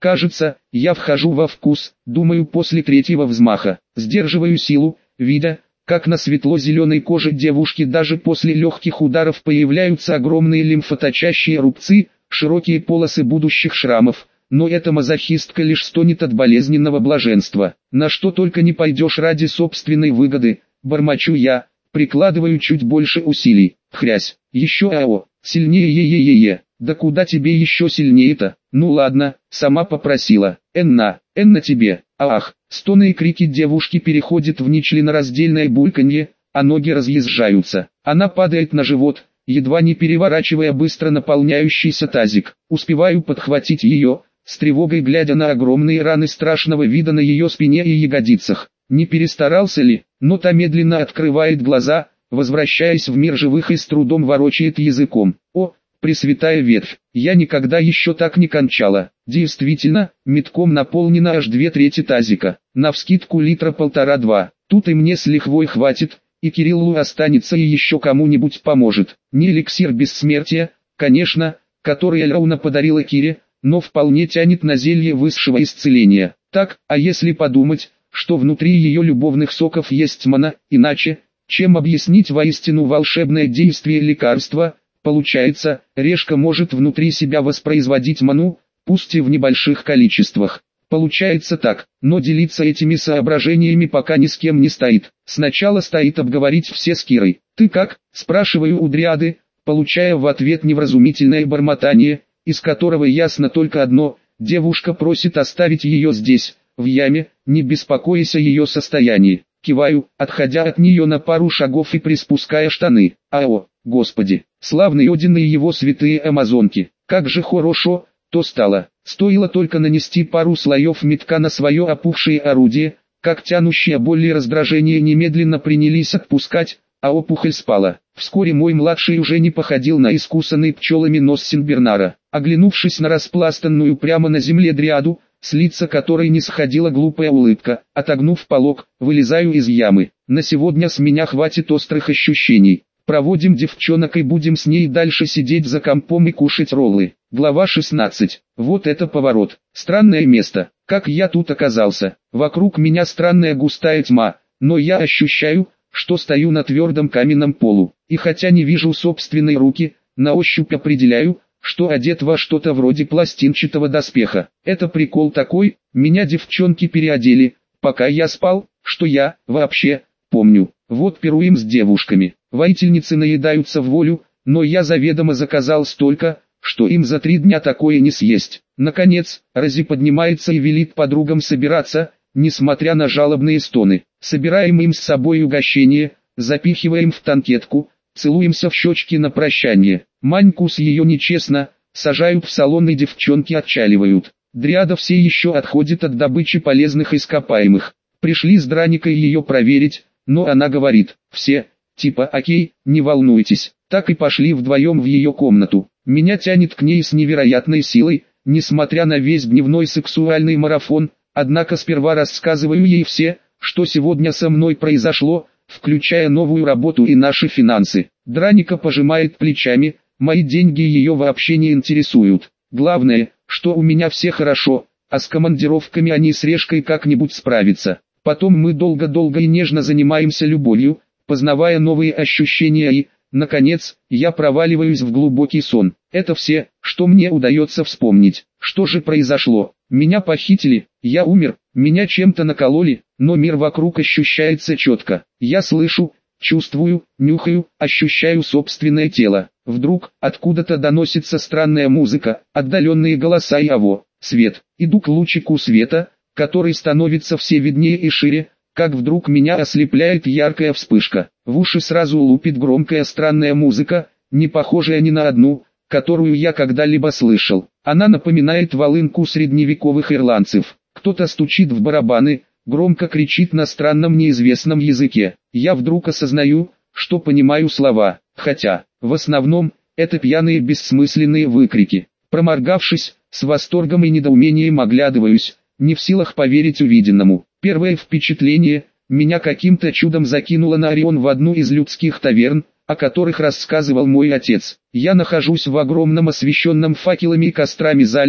Кажется, я вхожу во вкус, думаю после третьего взмаха. Сдерживаю силу, видя, как на светло-зеленой коже девушки даже после легких ударов появляются огромные лимфоточащие рубцы, широкие полосы будущих шрамов. Но эта мазохистка лишь стонет от болезненного блаженства. На что только не пойдешь ради собственной выгоды, бормочу я, прикладываю чуть больше усилий. Хрясь, еще ао, сильнее е-е-е-е. Да куда тебе еще сильнее-то? Ну ладно, сама попросила. Энна тебе. Ах, стоны и крики девушки переходят в нечленораздельное бульканье, а ноги разъезжаются. Она падает на живот, едва не переворачивая быстро наполняющийся тазик. Успеваю подхватить ее, с тревогой глядя на огромные раны страшного вида на ее спине и ягодицах. Не перестарался ли? Но та медленно открывает глаза, возвращаясь в мир живых и с трудом ворочает языком. О, пресвятая ветвь, я никогда еще так не кончала. Действительно, метком наполнена аж 2/3 тазика. Навскидку литра 1,5-2. Тут и мне с лихвой хватит, и Кириллу останется и еще кому-нибудь поможет. Не эликсир бессмертия, конечно, который Эльрауна подарила Кире, но вполне тянет на зелье высшего исцеления. Так, а если подумать, что внутри ее любовных соков есть мана, иначе, чем объяснить воистину волшебное действие лекарства? Получается, решка может внутри себя воспроизводить ману, пусть и в небольших количествах. Получается так, но делиться этими соображениями пока ни с кем не стоит. Сначала стоит обговорить все с Кирой. «Ты как?» – спрашиваю у Дриады, получая в ответ невразумительное бормотание, из которого ясно только одно – девушка просит оставить ее здесь, в яме, не беспокоясь о ее состоянии. Киваю, отходя от нее на пару шагов и приспуская штаны. Ао, Господи, славный Один и его святые амазонки, как же хорошо, то стало. Стоило только нанести пару слоев метка на свое опухшее орудие, как тянущие боль и раздражение немедленно принялись отпускать, а опухоль спала. Вскоре мой младший уже не походил на искусанный пчелами нос Синбернара. Оглянувшись на распластанную прямо на земле Дриаду, с лица которой не сходила глупая улыбка, отогнув полог, вылезаю из ямы. На сегодня с меня хватит острых ощущений. Проводим девчонок и будем с ней дальше сидеть за компом и кушать роллы. Глава 16. Вот это поворот. Странное место. Как я тут оказался? Вокруг меня странная густая тьма, но я ощущаю, что стою на твердом каменном полу. И хотя не вижу собственной руки, на ощупь определяю, что одет во что-то вроде пластинчатого доспеха. Это прикол такой, меня девчонки переодели, пока я спал, что я, вообще, помню. Вот пируем с девушками. Воительницы наедаются в волю, но я заведомо заказал столько, что им за 3 дня такое не съесть. Наконец, Рози поднимается и велит подругам собираться, несмотря на жалобные стоны. Собираем им с собой угощение, запихиваем в танкетку, целуемся в щечки на прощание. Маньку с ее нечестно, сажают в салон и девчонки отчаливают. Дриада все еще отходит от добычи полезных ископаемых. Пришли с Драникой ее проверить, но она говорит, все, типа окей, не волнуйтесь. Так и пошли вдвоем в ее комнату. Меня тянет к ней с невероятной силой, несмотря на весь дневной сексуальный марафон, однако сперва рассказываю ей все, что сегодня со мной произошло, включая новую работу и наши финансы. Драника пожимает плечами, мои деньги ее вообще не интересуют. Главное, что у меня все хорошо, а с командировками они с Решкой как-нибудь справятся. Потом мы долго-долго и нежно занимаемся любовью, познавая новые ощущения и, наконец, я проваливаюсь в глубокий сон. Это все, что мне удается вспомнить. Что же произошло? Меня похитили, я умер, меня чем-то накололи, но мир вокруг ощущается четко. Я слышу, чувствую, нюхаю, ощущаю собственное тело. Вдруг, откуда-то доносится странная музыка, отдаленные голоса и свет. Иду к лучику света, который становится все виднее и шире, как вдруг меня ослепляет яркая вспышка. В уши сразу лупит громкая странная музыка, не похожая ни на одну, которую я когда-либо слышал. Она напоминает волынку средневековых ирландцев. Кто-то стучит в барабаны, громко кричит на странном неизвестном языке. Я вдруг осознаю, что понимаю слова, хотя, в основном, это пьяные бессмысленные выкрики. Проморгавшись, с восторгом и недоумением оглядываюсь, не в силах поверить увиденному. Первое впечатление, меня каким-то чудом закинуло на Орион в одну из людских таверн, о которых рассказывал мой отец. Я нахожусь в огромном освещенном факелами и кострами зале,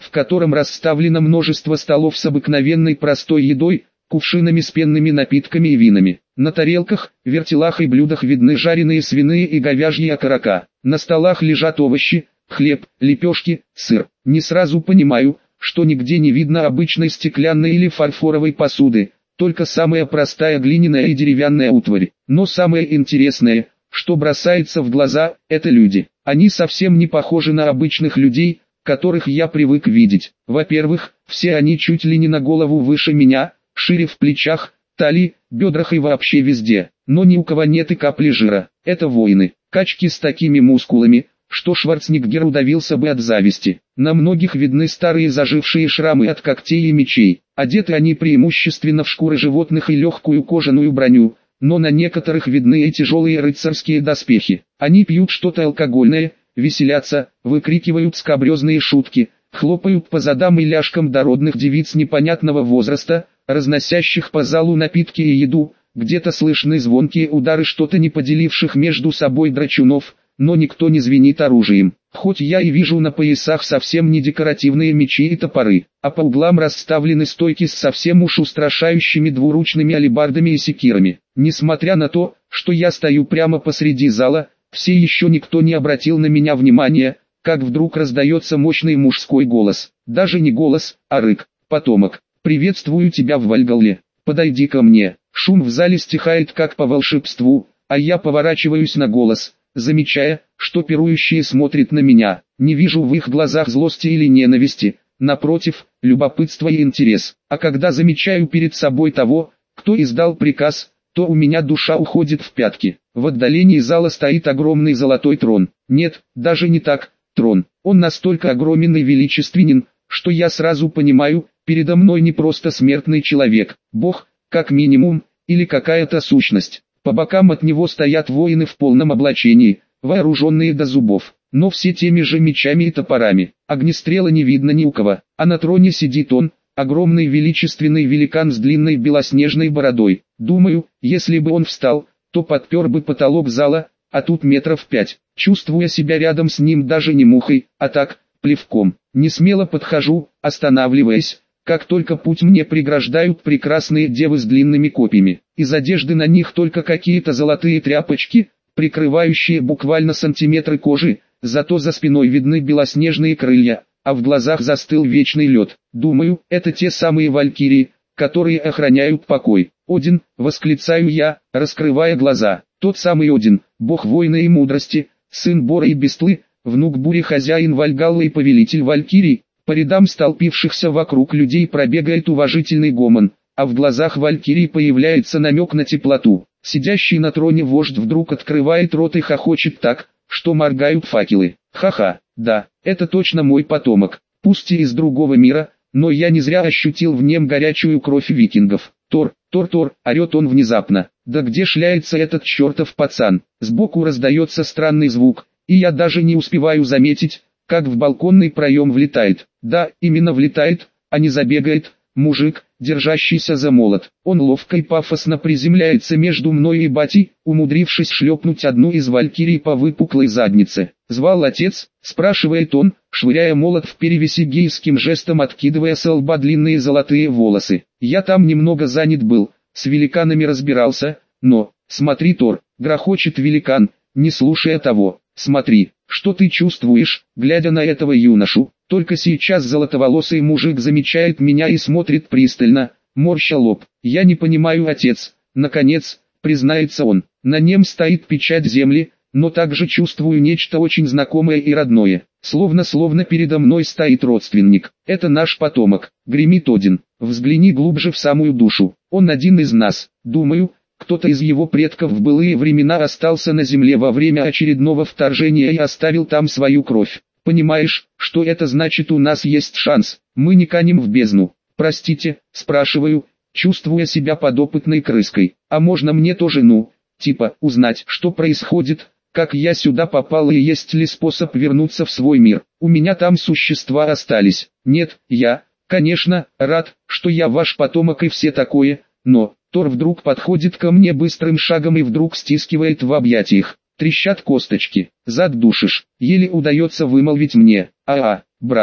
в котором расставлено множество столов с обыкновенной простой едой, кувшинами с пенными напитками и винами. На тарелках, вертелах и блюдах видны жареные свиные и говяжьи окорока. На столах лежат овощи, хлеб, лепешки, сыр. Не сразу понимаю, что нигде не видно обычной стеклянной или фарфоровой посуды, только самая простая глиняная и деревянная утварь. Но самое интересное, что бросается в глаза, это люди. Они совсем не похожи на обычных людей, которых я привык видеть. Во-первых, все они чуть ли не на голову выше меня, шире в плечах, талии, бедрах и вообще везде. Но ни у кого нет и капли жира. Это воины, качки с такими мускулами, что Шварценеггер удавился бы от зависти. На многих видны старые зажившие шрамы от когтей и мечей. Одеты они преимущественно в шкуры животных и легкую кожаную броню, но на некоторых видны и тяжелые рыцарские доспехи. Они пьют что-то алкогольное, веселятся, выкрикивают скабрезные шутки, хлопают по задам и ляжкам дородных девиц непонятного возраста, разносящих по залу напитки и еду. Где-то слышны звонкие удары что-то не поделивших между собой драчунов, но никто не звенит оружием. Хоть я и вижу на поясах совсем не декоративные мечи и топоры, а по углам расставлены стойки с совсем уж устрашающими двуручными алебардами и секирами. Несмотря на то, что я стою прямо посреди зала, все еще никто не обратил на меня внимания, как вдруг раздается мощный мужской голос. Даже не голос, а рык. «Потомок, приветствую тебя в Вальгалле. Подойди ко мне». Шум в зале стихает как по волшебству, а я поворачиваюсь на голос, замечая, что пирующие смотрят на меня. Не вижу в их глазах злости или ненависти, напротив, любопытство и интерес. А когда замечаю перед собой того, кто издал приказ, то у меня душа уходит в пятки. В отдалении зала стоит огромный золотой трон. Нет, даже не так, трон. Он настолько огромен и величественен, что я сразу понимаю, передо мной не просто смертный человек, бог, как минимум, или какая-то сущность. По бокам от него стоят воины в полном облачении, вооруженные до зубов, но все теми же мечами и топорами. Огнестрела не видно ни у кого, а на троне сидит он, огромный величественный великан с длинной белоснежной бородой. Думаю, если бы он встал, то подпер бы потолок зала, а тут метров 5. Чувствуя себя рядом с ним даже не мухой, а так, плевком. Не смело подхожу, останавливаясь, как только путь мне преграждают прекрасные девы с длинными копьями. Из одежды на них только какие-то золотые тряпочки, прикрывающие буквально сантиметры кожи, зато за спиной видны белоснежные крылья, а в глазах застыл вечный лед. Думаю, это те самые валькирии, которые охраняют покой. «Один!» — восклицаю я, раскрывая глаза. Тот самый Один, бог войны и мудрости, сын Бора и Бестлы, внук Бури, хозяин Вальгаллы и повелитель валькирий. По рядам столпившихся вокруг людей пробегает уважительный гомон, а в глазах валькирии появляется намек на теплоту. Сидящий на троне вождь вдруг открывает рот и хохочет так, что моргают факелы. Ха-ха, да, это точно мой потомок, пусть и из другого мира, но я не зря ощутил в нем горячую кровь викингов. Тор, Тор, Тор, орет он внезапно. Да где шляется этот чертов пацан? Сбоку раздается странный звук, и я даже не успеваю заметить, как в балконный проем влетает. Да, именно влетает, а не забегает, мужик, держащийся за молот. Он ловко и пафосно приземляется между мной и батей, умудрившись шлепнуть одну из валькирий по выпуклой заднице. «Звал отец?» — спрашивает он, швыряя молот в перевесе гейским жестом, откидывая со лба длинные золотые волосы. «Я там немного занят был, с великанами разбирался, но, смотри, Тор», — грохочет великан, не слушая того. «Смотри, что ты чувствуешь, глядя на этого юношу?» Только сейчас золотоволосый мужик замечает меня и смотрит пристально, морща лоб. «Я не понимаю, отец», — наконец, признается он. На нем стоит печать земли, но также чувствую нечто очень знакомое и родное. Словно передо мной стоит родственник. Это наш потомок, гремит Один. Взгляни глубже в самую душу. Он один из нас. Думаю, кто-то из его предков в былые времена остался на земле во время очередного вторжения и оставил там свою кровь. Понимаешь, что это значит? У нас есть шанс, мы не канем в бездну. Простите, спрашиваю, чувствуя себя подопытной крыской. А можно мне тоже, узнать, что происходит, как я сюда попал и есть ли способ вернуться в свой мир? У меня там существа остались. Нет, я, конечно, рад, что я ваш потомок и все такое, но... Тор вдруг подходит ко мне быстрым шагом и вдруг стискивает в объятиях. Трещат косточки, зад душишь, еле удается вымолвить мне. Брат,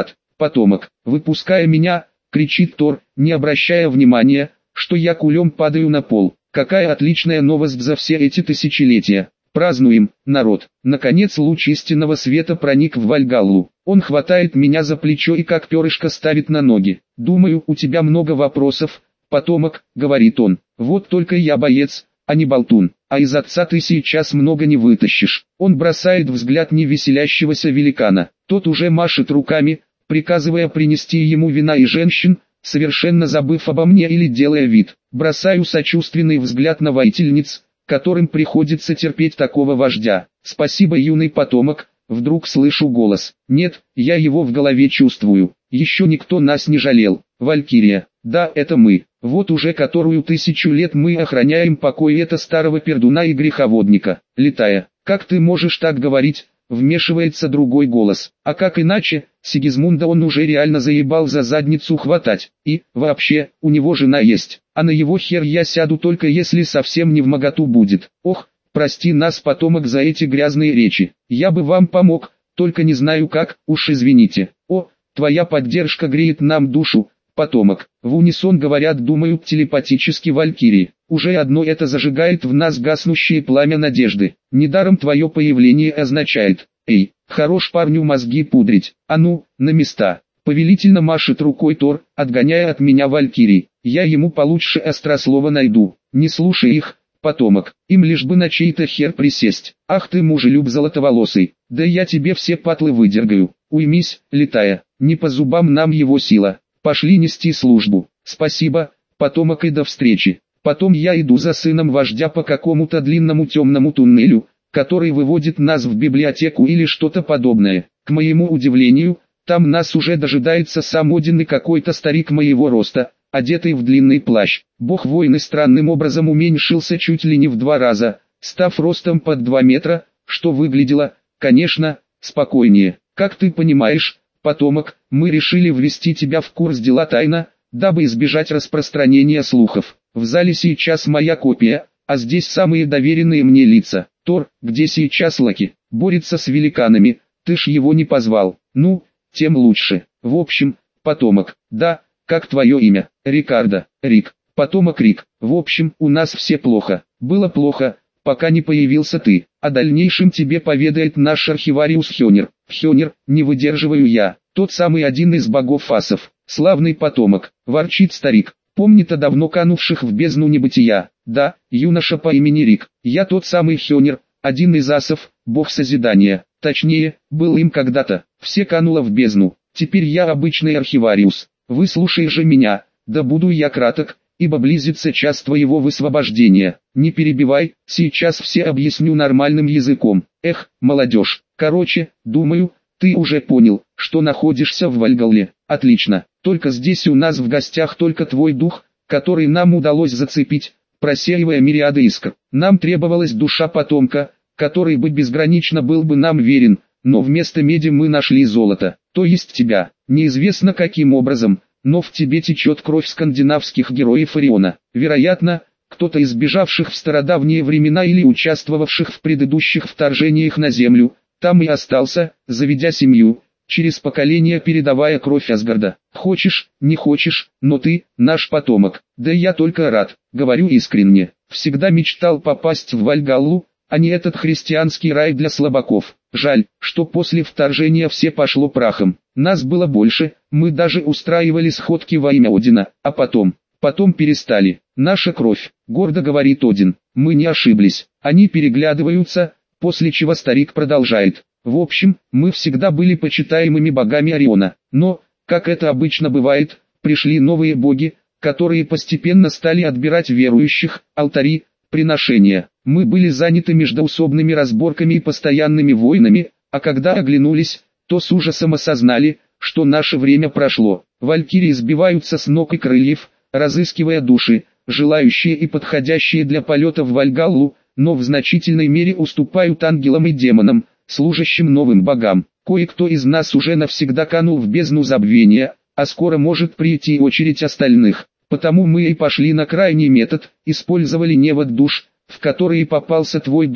потомок. Выпуская меня, кричит Тор, не обращая внимания, что я кулем падаю на пол. Какая отличная новость за все эти тысячелетия. Празднуем, народ. Наконец луч истинного света проник в Вальгаллу. Он хватает меня за плечо и как перышко ставит на ноги. Думаю, у тебя много вопросов, потомок, говорит он. Вот только я боец, а не болтун. А из отца ты сейчас много не вытащишь. Он бросает взгляд невеселящегося великана. Тот уже машет руками, приказывая принести ему вина и женщин, совершенно забыв обо мне или делая вид. Бросаю сочувственный взгляд на воительниц, которым приходится терпеть такого вождя. Спасибо, юный потомок, вдруг слышу голос. Нет, я его в голове чувствую. Еще никто нас не жалел. Валькирия, да, это мы. Вот уже которую 1000 лет мы охраняем покой этого старого пердуна и греховодника. Летая, как ты можешь так говорить? Вмешивается другой голос. А как иначе, Сигизмунда он уже реально заебал за задницу хватать. И, вообще, у него жена есть. А на его хер я сяду только если совсем не вмоготу будет. Ох, прости нас, потомок, за эти грязные речи. Я бы вам помог, только не знаю как, уж извините. О, твоя поддержка греет нам душу, потомок. В унисон говорят, думают телепатически валькирии. Уже одно это зажигает в нас гаснущее пламя надежды. Недаром твое появление означает: эй, хорош парню мозги пудрить, а ну, на места. Повелительно машет рукой Тор, отгоняя от меня валькирий. Я ему получше острослова найду. Не слушай их, потомок, им лишь бы на чей-то хер присесть. Ах ты мужелюб золотоволосый, да я тебе все патлы выдергаю. Уймись, летая, не по зубам нам его сила. Пошли нести службу. Спасибо, потомок, и до встречи. Потом я иду за сыном вождя по какому-то длинному темному туннелю, который выводит нас в библиотеку или что-то подобное. К моему удивлению, там нас уже дожидается сам Один и какой-то старик моего роста, одетый в длинный плащ. Бог войны странным образом уменьшился чуть ли не в 2 раза, став ростом под 2 метра, что выглядело, конечно, спокойнее. Как ты понимаешь, потомок, мы решили ввести тебя в курс дела тайна, дабы избежать распространения слухов. В зале сейчас моя копия, а здесь самые доверенные мне лица. Тор, где сейчас Локи, борется с великанами, ты ж его не позвал. Ну, тем лучше. В общем, потомок, да, как твое имя? Рикардо, Рик, потомок Рик. В общем, у нас все плохо. Было плохо, пока не появился ты. О дальнейшем тебе поведает наш архивариус Хёнир. Хёнир, не выдерживаю я, тот самый один из богов асов. Славный потомок, ворчит старик. Помнит о давно канувших в бездну небытия. Да, юноша по имени Рик. Я тот самый Хёнир, один из асов, бог созидания. Точнее, был им когда-то. Все кануло в бездну. Теперь я обычный архивариус. Выслушай же меня, да буду я краток, ибо близится час твоего высвобождения. Не перебивай, сейчас все объясню нормальным языком. Эх, молодежь. Короче, думаю, ты уже понял, что находишься в Вальгалле. Отлично. Только здесь у нас в гостях только твой дух, который нам удалось зацепить, просеивая мириады искр. Нам требовалась душа потомка, который бы безгранично был бы нам верен, но вместо меди мы нашли золото, то есть тебя. Неизвестно каким образом, но в тебе течет кровь скандинавских героев Ориона. Вероятно, кто-то из бежавших в стародавние времена или участвовавших в предыдущих вторжениях на землю, там и остался, заведя семью, через поколения передавая кровь Асгарда. Хочешь, не хочешь, но ты, наш потомок. Да я только рад, говорю искренне. Всегда мечтал попасть в Вальгаллу, а не этот христианский рай для слабаков. Жаль, что после вторжения все пошло прахом. Нас было больше, мы даже устраивали сходки во имя Одина, а потом перестали. Наша кровь, гордо говорит Один. Мы не ошиблись. Они переглядываются, после чего старик продолжает. В общем, мы всегда были почитаемыми богами Ориона, но, как это обычно бывает, пришли новые боги, которые постепенно стали отбирать верующих, алтари, приношения. Мы были заняты междоусобными разборками и постоянными войнами, а когда оглянулись, то с ужасом осознали, что наше время прошло. Валькирии сбиваются с ног и крыльев, разыскивая души, желающие и подходящие для полета в Вальгаллу, но в значительной мере уступают ангелам и демонам, служащим новым богам. Кое-кто из нас уже навсегда канул в бездну забвения, а скоро может прийти очередь остальных. Потому мы и пошли на крайний метод, использовали невод душ, в который попался твой дух,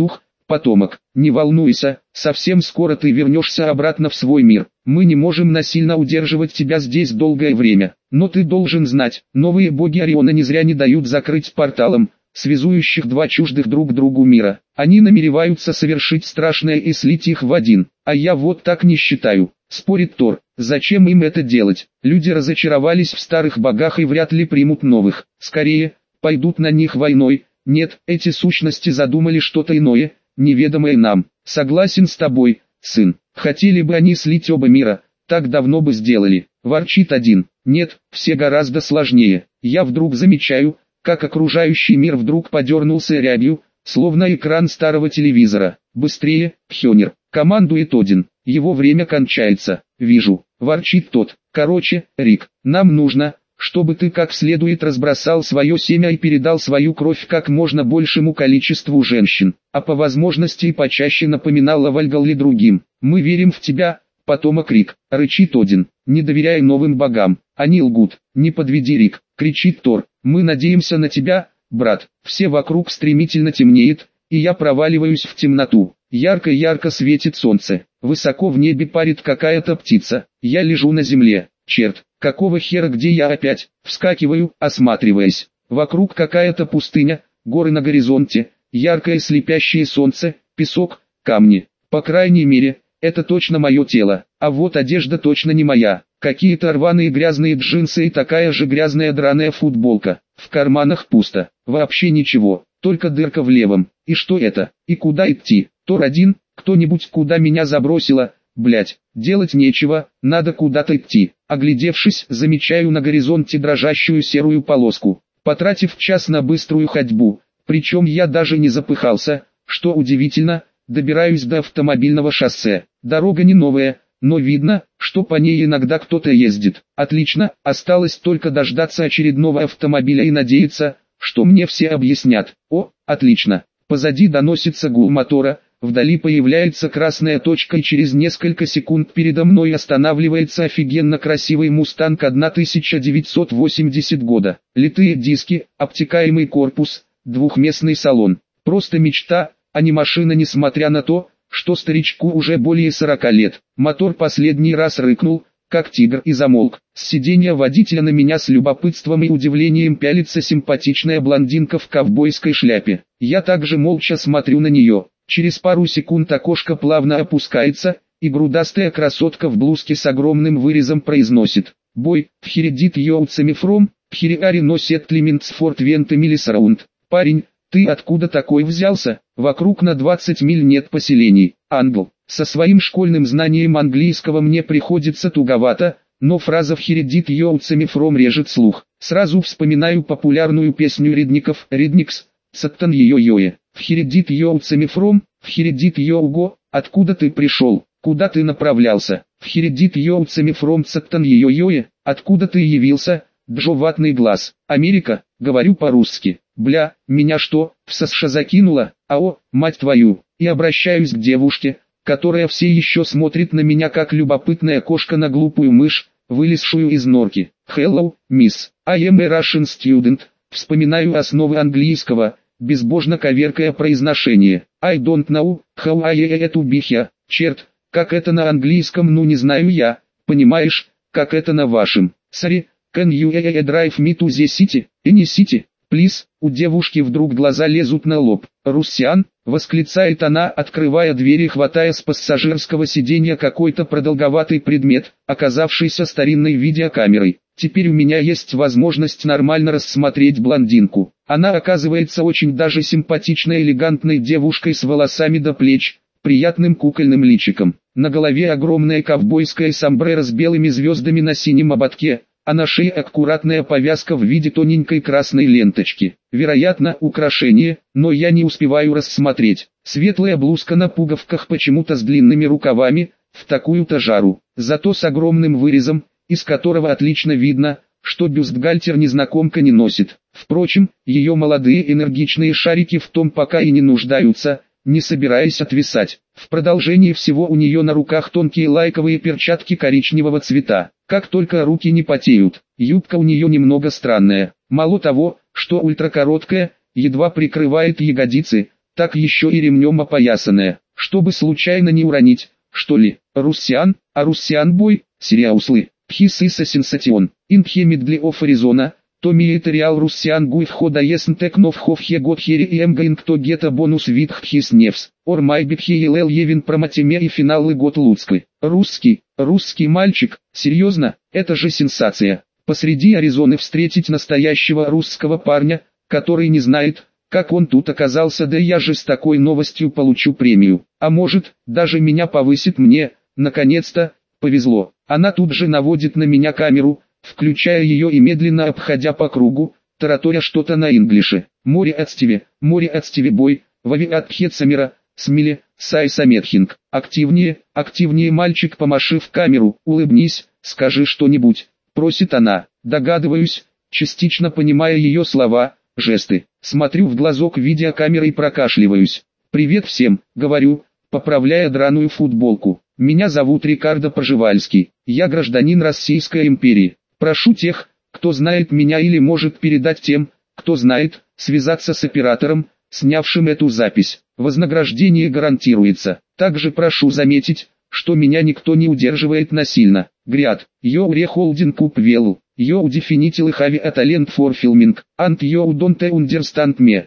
Потомок, не волнуйся, совсем скоро ты вернешься обратно в свой мир. Мы не можем насильно удерживать тебя здесь долгое время. Но ты должен знать, новые боги Ориона не зря не дают закрыть порталом, связующих два чуждых друг другу мира. Они намереваются совершить страшное и слить их в один. А я вот так не считаю, спорит Тор. Зачем им это делать? Люди разочаровались в старых богах и вряд ли примут новых. Скорее, пойдут на них войной. Нет, эти сущности задумали что-то иное, неведомое нам. Согласен с тобой, сын. Хотели бы они слить оба мира, так давно бы сделали. Ворчит один. Нет, все гораздо сложнее. Я вдруг замечаю, как окружающий мир вдруг подернулся рябью, словно экран старого телевизора. Быстрее, Хёнер, командует Один. Его время кончается. Вижу. Ворчит тот. Короче, Рик, нам нужно, чтобы ты как следует разбросал свое семя и передал свою кровь как можно большему количеству женщин, а по возможности и почаще напоминал о Вальгалле другим. Мы верим в тебя, потомок Рик, рычит Один, не доверяй новым богам, они лгут, не подведи Рик, кричит Тор, мы надеемся на тебя, брат. Все вокруг стремительно темнеет, и я проваливаюсь в темноту. Ярко-ярко светит солнце, высоко в небе парит какая-то птица, я лежу на земле. Черт, какого хера, где я опять? Вскакиваю, осматриваясь. Вокруг какая-то пустыня, горы на горизонте, яркое слепящее солнце, песок, камни. По крайней мере, это точно мое тело. А вот одежда точно не моя. Какие-то рваные грязные джинсы и такая же грязная драная футболка. В карманах пусто. Вообще ничего, только дырка в левом. И что это? И куда идти? Тор один, кто-нибудь куда меня забросило? Блять, делать нечего, надо куда-то идти. Оглядевшись, замечаю на горизонте дрожащую серую полоску. Потратив час на быструю ходьбу, причем я даже не запыхался, что удивительно, добираюсь до автомобильного шоссе. Дорога не новая, но видно, что по ней иногда кто-то ездит. Отлично, осталось только дождаться очередного автомобиля и надеяться, что мне все объяснят. О, отлично. Позади доносится гул мотора. Вдали появляется красная точка и через несколько секунд передо мной останавливается офигенно красивый Мустанг 1980 года. Литые диски, обтекаемый корпус, двухместный салон. Просто мечта, а не машина, несмотря на то, что старичку уже более 40 лет. Мотор последний раз рыкнул, как тигр, и замолк. С сиденья водителя на меня с любопытством и удивлением пялится симпатичная блондинка в ковбойской шляпе. Я также молча смотрю на нее. Через пару секунд окошко плавно опускается, и грудастая красотка в блузке с огромным вырезом произносит: «Бой, вхередит йоуцами фром, вхериари носет Климентс Форт Венте Миллисраунд». «Парень, ты откуда такой взялся? Вокруг на 20 миль нет поселений». Англ. Со своим школьным знанием английского мне приходится туговато, но фраза «вхередит йоуцами фром» режет слух. Сразу вспоминаю популярную песню Редников «Редникс», «Саттан йо-йое». «Вхередит йоуцами фром, вхередит йоуго», откуда ты пришел, куда ты направлялся? «Вхередит йоуцами фром цаттан йо-йое», откуда ты явился? Джо ватный глаз. Америка, говорю по-русски. Бля, меня что, в США закинуло? Ао, мать твою. И обращаюсь к девушке, которая все еще смотрит на меня как любопытная кошка на глупую мышь, вылезшую из норки. Hello, miss, I am a Russian student. Вспоминаю основы английского, безбожно коверкая произношение. I don't know, how I to be here. Черт, как это на английском, ну не знаю я, понимаешь, как это на вашем. Sorry, can you drive me to the city, any city, please? У девушки вдруг глаза лезут на лоб. «Руссиан», восклицает она, открывая дверь и хватая с пассажирского сиденья какой-то продолговатый предмет, оказавшийся старинной видеокамерой. Теперь у меня есть возможность нормально рассмотреть блондинку. Она оказывается очень даже симпатичной элегантной девушкой с волосами до плеч, приятным кукольным личиком. На голове огромная ковбойская сомбреро с белыми звездами на синем ободке, а на шее аккуратная повязка в виде тоненькой красной ленточки. Вероятно, украшение, но я не успеваю рассмотреть. Светлая блузка на пуговках почему-то с длинными рукавами, в такую-то жару, зато с огромным вырезом, из которого отлично видно, что бюстгальтер незнакомка не носит. Впрочем, ее молодые энергичные шарики в том пока и не нуждаются, не собираясь отвисать. В продолжении всего у нее на руках тонкие лайковые перчатки коричневого цвета. Как только руки не потеют, юбка у нее немного странная. Мало того, что ультракороткая, едва прикрывает ягодицы, так еще и ремнем опоясанная, чтобы случайно не уронить, что ли. Руссиан, а Руссиан бой, сериауслы, пхисыса сенсацион, интхе медли оф Аризона, то милитариал Руссиан гуй входа еснтек нов ховхе готхери и эмгаинг гета бонус витххис невс, ор майбитхе елел евин проматеме и финалы год луцкой. Русский мальчик, серьезно, это же сенсация. Посреди Аризоны встретить настоящего русского парня, который не знает, как он тут оказался, да я же с такой новостью получу премию. А может, даже меня повысит, мне, наконец-то, повезло. Она тут же наводит на меня камеру, включая ее и медленно обходя по кругу, тараторя что-то на инглише. Море от Стиви бой, вави от Хетсамера, смеле, сай саметхинг. Активнее мальчик, помаши в камеру, улыбнись, скажи что-нибудь, просит она. Догадываюсь, частично понимая ее слова, жесты. Смотрю в глазок видеокамеры и прокашливаюсь. «Привет всем», говорю, поправляя драную футболку. «Меня зовут Рикардо Пржевальский, я гражданин Российской империи. Прошу тех, кто знает меня или может передать тем, кто знает, связаться с оператором, снявшим эту запись. Вознаграждение гарантируется. Также прошу заметить, что меня никто не удерживает насильно. Гряд, йоу рехолдинг уп велу, йоу дефинитил и хави а талент for filming, and йоу don't understand me,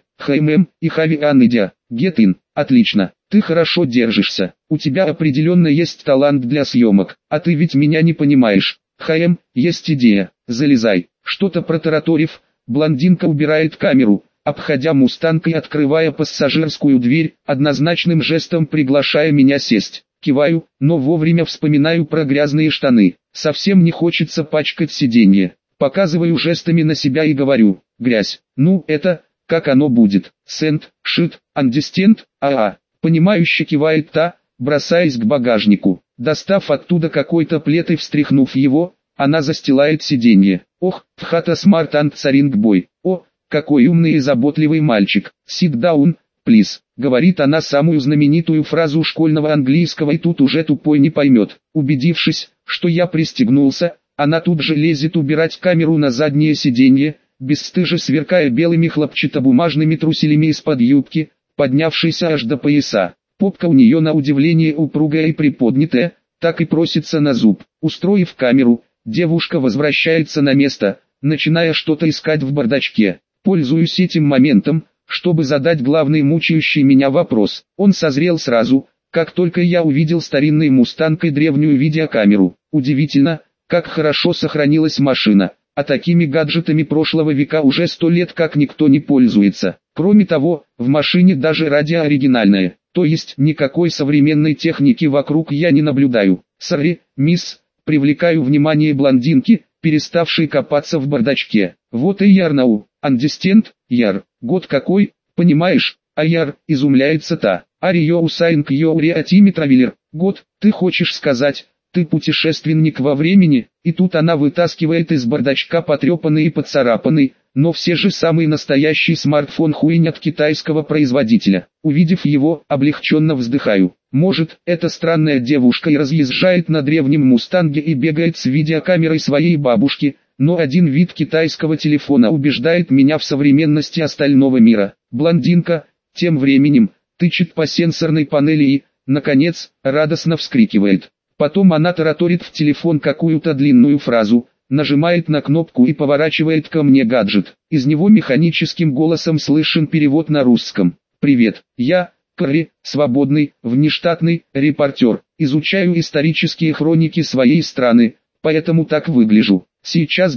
и хави анидя, get in, отлично, ты хорошо держишься, у тебя определенно есть талант для съемок, а ты ведь меня не понимаешь. Есть идея, залезай. Что-то протараторив, блондинка убирает камеру, обходя мустанг и открывая пассажирскую дверь, однозначным жестом приглашая меня сесть. Киваю, но вовремя вспоминаю про грязные штаны. Совсем не хочется пачкать сиденье. Показываю жестами на себя и говорю: грязь. Ну это, как оно будет. Сент, шит, андестент, Понимающе кивает та, бросаясь к багажнику. Достав оттуда какой-то плед и встряхнув его, она застилает сиденье. Ох, вхата смарт анд царинг бой. О, какой умный и заботливый мальчик. Sit down, please. Говорит она самую знаменитую фразу школьного английского, и тут уже тупой не поймет. Убедившись, что я пристегнулся, она тут же лезет убирать камеру на заднее сиденье, бесстыже сверкая белыми хлопчатобумажными труселями из-под юбки, поднявшейся аж до пояса. Попка у нее на удивление упругая и приподнятая, так и просится на зуб. Устроив камеру, девушка возвращается на место, начиная что-то искать в бардачке. Пользуюсь этим моментом, чтобы задать главный мучающий меня вопрос. Он созрел сразу, как только я увидел старинный мустанг и древнюю видеокамеру. Удивительно, как хорошо сохранилась машина, а такими гаджетами прошлого века уже 100 лет как никто не пользуется. Кроме того, в машине даже радио оригинальное, то есть никакой современной техники вокруг я не наблюдаю. Сори, мисс, привлекаю внимание блондинки, переставшей копаться в бардачке. Вот и Ярнау, андестент, Яр, год какой, понимаешь, а Яр, изумляется та. Арио усайнг йоу реатими травелер, год, ты хочешь сказать, ты путешественник во времени? И тут она вытаскивает из бардачка потрепанный и поцарапанный, но все же самый настоящий смартфон хуйнь от китайского производителя. Увидев его, облегченно вздыхаю. Может, эта странная девушка и разъезжает на древнем мустанге и бегает с видеокамерой своей бабушки, но один вид китайского телефона убеждает меня в современности остального мира. Блондинка, тем временем, тычет по сенсорной панели и, наконец, радостно вскрикивает. Потом она тараторит в телефон какую-то длинную фразу, нажимает на кнопку и поворачивает ко мне гаджет. Из него механическим голосом слышен перевод на русском. «Привет, я, Кэрри, свободный, внештатный репортер, изучаю исторические хроники своей страны, поэтому так выгляжу. Сейчас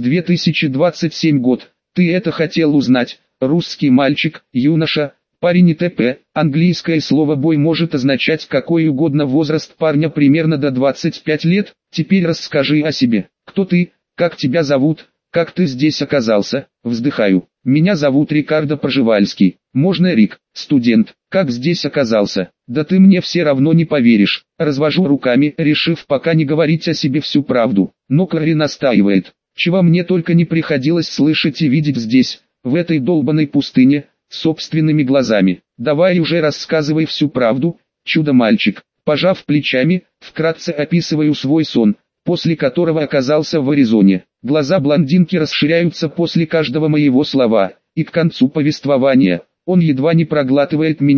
2027 год, ты это хотел узнать, русский мальчик, юноша». Парень и т.п. Английское слово «бой» может означать какой угодно возраст парня примерно до 25 лет. Теперь расскажи о себе. Кто ты, как тебя зовут, как ты здесь оказался? Вздыхаю. Меня зовут Рикардо Пржевальский. Можно Рик, студент. Как здесь оказался? Да ты мне все равно не поверишь. Развожу руками, решив пока не говорить о себе всю правду. Но Кэрри настаивает. Чего мне только не приходилось слышать и видеть здесь, в этой долбанной пустыне, собственными глазами. Давай уже рассказывай всю правду, чудо-мальчик. Пожав плечами, вкратце описываю свой сон, после которого оказался в Аризоне. Глаза блондинки расширяются после каждого моего слова, и к концу повествования, он едва не проглатывает меня,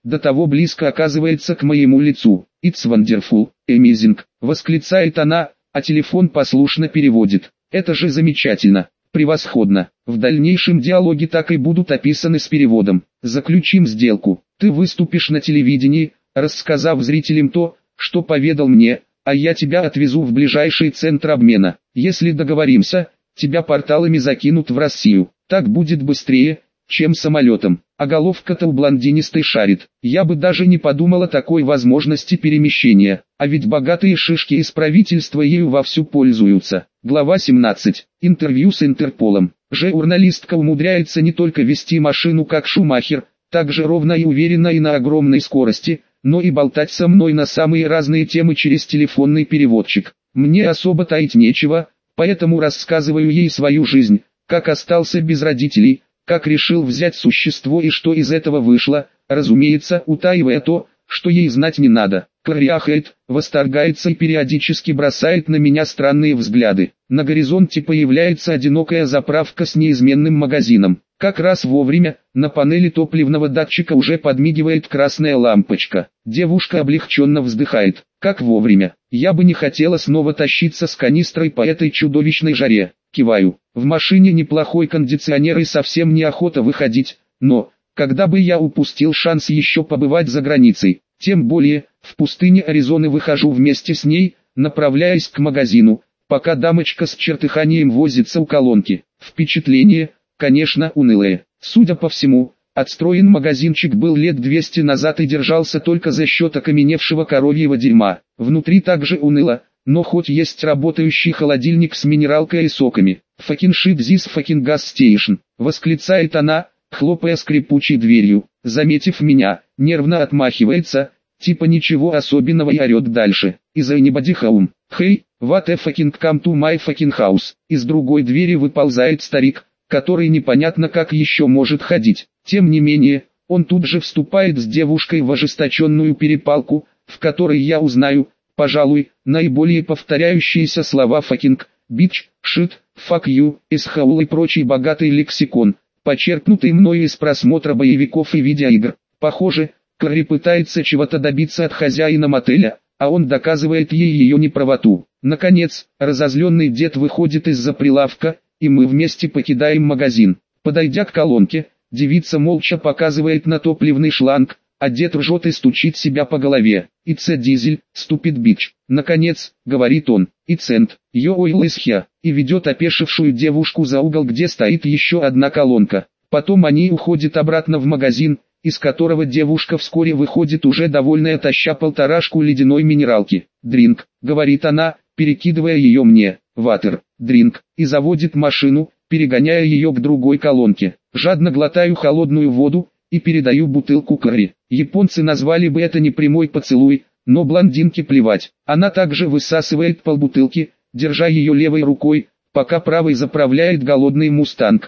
до того близко оказывается к моему лицу. «It's wonderful, amazing», восклицает она, а телефон послушно переводит. «Это же замечательно, превосходно». В дальнейшем диалоги так и будут описаны с переводом. Заключим сделку. Ты выступишь на телевидении, рассказав зрителям то, что поведал мне, а я тебя отвезу в ближайший центр обмена. Если договоримся, тебя порталами закинут в Россию. Так будет быстрее, чем самолетом. А головка-то у блондинистой шарит. Я бы даже не подумал о такой возможности перемещения. А ведь богатые шишки из правительства ею вовсю пользуются. Глава 17. Интервью с Интерполом. Журналистка умудряется не только вести машину как Шумахер, так же ровно и уверенно и на огромной скорости, но и болтать со мной на самые разные темы через телефонный переводчик. Мне особо таить нечего, поэтому рассказываю ей свою жизнь, как остался без родителей, как решил взять существо и что из этого вышло, разумеется, утаивая то, что ей знать не надо. Кряхает, восторгается и периодически бросает на меня странные взгляды. На горизонте появляется одинокая заправка с неизменным магазином. Как раз вовремя, на панели топливного датчика уже подмигивает красная лампочка. Девушка облегченно вздыхает. Как вовремя. Я бы не хотела снова тащиться с канистрой по этой чудовищной жаре. Киваю. В машине неплохой кондиционер и совсем неохота выходить, но, когда бы я упустил шанс еще побывать за границей, тем более, в пустыне Аризоны выхожу вместе с ней, направляясь к магазину, пока дамочка с чертыханием возится у колонки. Впечатление, конечно, унылое. Судя по всему, отстроен магазинчик был лет 200 назад и держался только за счет окаменевшего коровьего дерьма. Внутри также уныло, но хоть есть работающий холодильник с минералкой и соками. «Fucking shit this fucking gas station», восклицает она, хлопая скрипучей дверью. Заметив меня, нервно отмахивается, типа ничего особенного, и орет дальше. «Is anybody home? Hey, what a fucking come to my fucking house». Из другой двери выползает старик, который непонятно как еще может ходить. Тем не менее, он тут же вступает с девушкой в ожесточенную перепалку, в которой я узнаю, пожалуй, наиболее повторяющиеся слова fucking, bitch, shit, fuck you, asshole и прочий богатый лексикон, почерпнутый мною из просмотра боевиков и видеоигр. Похоже, Кэрри пытается чего-то добиться от хозяина мотеля, а он доказывает ей ее неправоту. Наконец, разозленный дед выходит из-за прилавка, и мы вместе покидаем магазин. Подойдя к колонке, девица молча показывает на топливный шланг, а дед ржет и стучит себя по голове. «It's a diesel, stupid bitch». Наконец, говорит он, «It's and, your oil is here», и ведет опешившую девушку за угол, где стоит еще одна колонка. Потом они уходят обратно в магазин, из которого девушка вскоре выходит уже довольная, таща полторашку ледяной минералки. «Дринк», говорит она, перекидывая ее мне, «ватер, дринк», и заводит машину, перегоняя ее к другой колонке. Жадно глотаю холодную воду и передаю бутылку Кэрри. Японцы назвали бы это непрямой поцелуй, но блондинке плевать. Она также высасывает полбутылки, держа ее левой рукой, пока правой заправляет голодный мустанг.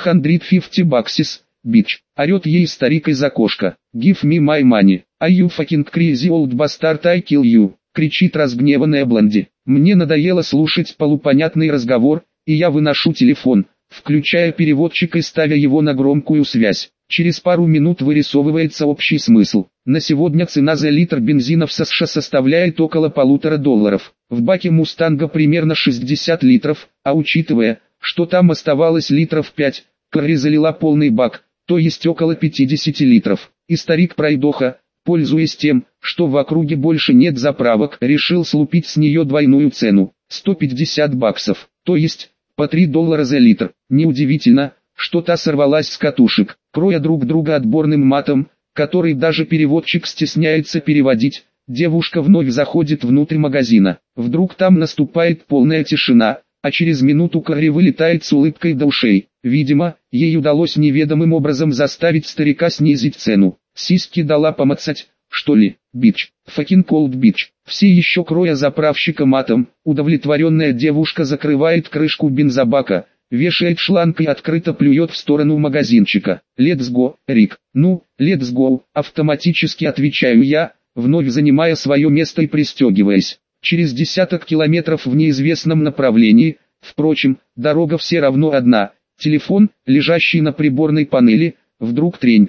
$150 bucks, bitch, орет ей старик из окошка. «Give me my money, are you fucking crazy old bastard, I kill you», кричит разгневанная блонди. Мне надоело слушать полупонятный разговор, и я выношу телефон, включая переводчик и ставя его на громкую связь. Через пару минут вырисовывается общий смысл. На сегодня цена за литр бензина в США составляет около $1,5. В баке Мустанга примерно 60 литров, а учитывая, что там оставалось литров 5, Кэрри залила полный бак, то есть около 50 литров. И старик пройдоха, пользуясь тем, что в округе больше нет заправок, решил слупить с нее двойную цену, $150, то есть по $3 за литр. Неудивительно, что та сорвалась с катушек, кроя друг друга отборным матом, который даже переводчик стесняется переводить. Девушка вновь заходит внутрь магазина. Вдруг там наступает полная тишина, а через минуту Кэрри вылетает с улыбкой до ушей. Видимо, ей удалось неведомым образом заставить старика снизить цену. Сиськи дала помацать, что ли, бич, fucking cold bitch. Все еще кроя заправщика матом, удовлетворенная девушка закрывает крышку бензобака, вешает шланг и открыто плюет в сторону магазинчика. «Let's go, Рик». «Ну, let's go», автоматически отвечаю я, вновь занимая свое место и пристегиваясь. Через десяток километров в неизвестном направлении, впрочем, дорога все равно одна. Телефон, лежащий на приборной панели, вдруг тренькает.